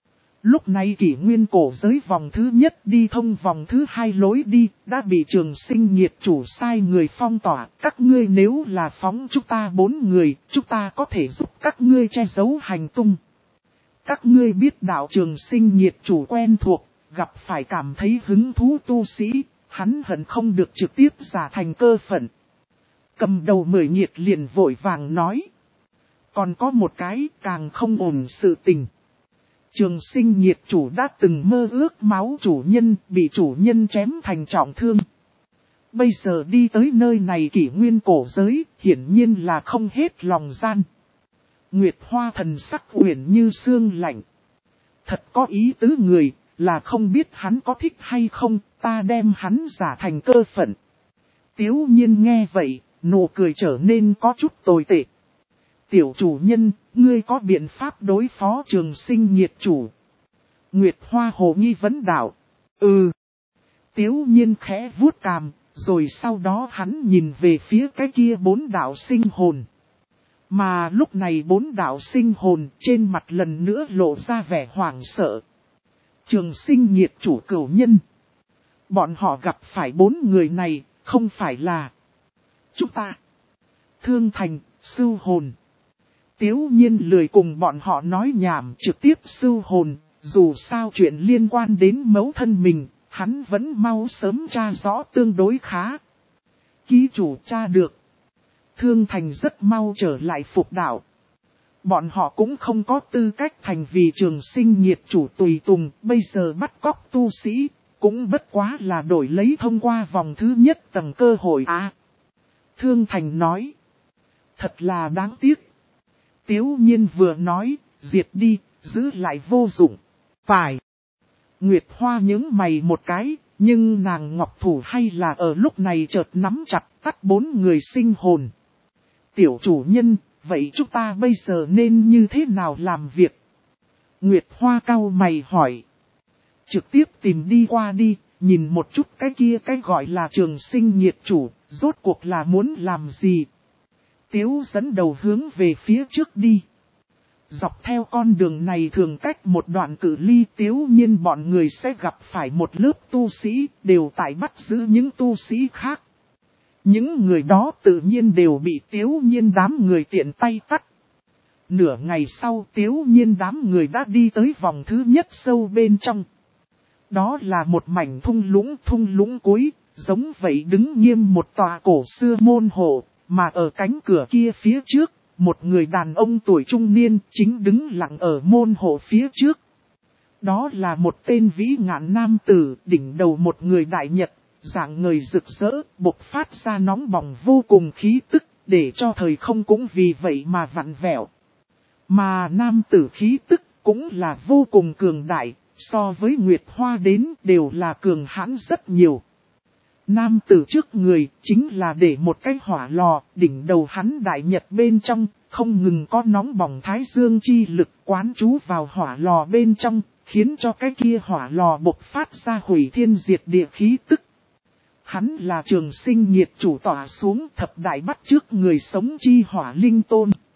Lúc này kỷ nguyên cổ giới vòng thứ nhất đi thông vòng thứ hai lối đi, đã bị Trường Sinh Nhiệt Chủ sai người phong tỏa. Các ngươi nếu là phóng chúng ta bốn người, chúng ta có thể giúp các ngươi che giấu hành tung. Các ngươi biết đạo Trường Sinh Nhiệt Chủ quen thuộc, gặp phải cảm thấy hứng thú tu sĩ, hắn hận không được trực tiếp giả thành cơ phận. Cầm đầu mười nhiệt liền vội vàng nói. Còn có một cái càng không ổn sự tình. Trường Sinh Nhiệt Chủ đã từng mơ ước máu chủ nhân bị chủ nhân chém thành trọng thương. Bây giờ đi tới nơi này kỷ nguyên cổ giới, hiển nhiên là không hết lòng gian. Nguyệt Hoa thần sắc uyển như sương lạnh. Thật có ý tứ người, là không biết hắn có thích hay không, ta đem hắn giả thành cơ phận. Tiếu nhiên nghe vậy, nụ cười trở nên có chút tồi tệ. Tiểu chủ nhân, ngươi có biện pháp đối phó Trường Sinh Nhiệt Chủ? Nguyệt Hoa hồ nghi vấn đạo. Ừ. Tiếu nhiên khẽ vuốt cằm, rồi sau đó hắn nhìn về phía cái kia bốn đạo sinh hồn. Mà lúc này bốn đạo sinh hồn trên mặt lần nữa lộ ra vẻ hoảng sợ. Trường Sinh Nhiệt Chủ cửu nhân. Bọn họ gặp phải bốn người này, không phải là chúng ta. Thương Thành, Sưu Hồn. Tiếu nhiên lười cùng bọn họ nói nhảm trực tiếp sưu hồn, dù sao chuyện liên quan đến mẫu thân mình, hắn vẫn mau sớm tra rõ tương đối khá. Ký chủ tra được. Thương Thành rất mau trở lại phục đạo. Bọn họ cũng không có tư cách thành vì Trường Sinh Nhiệt Chủ tùy tùng, bây giờ bắt cóc tu sĩ, cũng bất quá là đổi lấy thông qua vòng thứ nhất tầng cơ hội à. Thương Thành nói. Thật là đáng tiếc. Tiếu nhiên vừa nói, diệt đi, giữ lại vô dụng. Phải. Nguyệt Hoa nhướng mày một cái, nhưng nàng ngọc thủ hay là ở lúc này chợt nắm chặt tắt bốn người sinh hồn. Tiểu chủ nhân, vậy chúng ta bây giờ nên như thế nào làm việc? Nguyệt Hoa cau mày hỏi. Trực tiếp tìm đi qua đi, nhìn một chút cái kia cái gọi là Trường Sinh Nhiệt Chủ, rốt cuộc là muốn làm gì? Tiếu dẫn đầu hướng về phía trước đi. Dọc theo con đường này thường cách một đoạn cự ly Tiếu nhiên bọn người sẽ gặp phải một lớp tu sĩ đều tại bắt giữ những tu sĩ khác. Những người đó tự nhiên đều bị Tiếu nhiên đám người tiện tay tắt. Nửa ngày sau Tiếu nhiên đám người đã đi tới vòng thứ nhất sâu bên trong. Đó là một mảnh thung lũng thung lũng cuối, giống vậy đứng nghiêm một tòa cổ xưa môn hộ. Mà ở cánh cửa kia phía trước, một người đàn ông tuổi trung niên chính đứng lặng ở môn hộ phía trước. Đó là một tên vĩ ngạn nam tử, đỉnh đầu một người đại nhật, dạng người rực rỡ, bộc phát ra nóng bỏng vô cùng khí tức, để cho thời không cũng vì vậy mà vặn vẹo. Mà nam tử khí tức cũng là vô cùng cường đại, so với Nguyệt Hoa đến đều là cường hãn rất nhiều. Nam tử trước người chính là để một cái hỏa lò, đỉnh đầu hắn đại nhật bên trong, không ngừng có nóng bỏng thái dương chi lực quán trú vào hỏa lò bên trong, khiến cho cái kia hỏa lò bộc phát ra hủy thiên diệt địa khí tức. Hắn là Trường Sinh Nhiệt Chủ tỏa xuống thập đại bắt trước người sống chi hỏa linh tôn.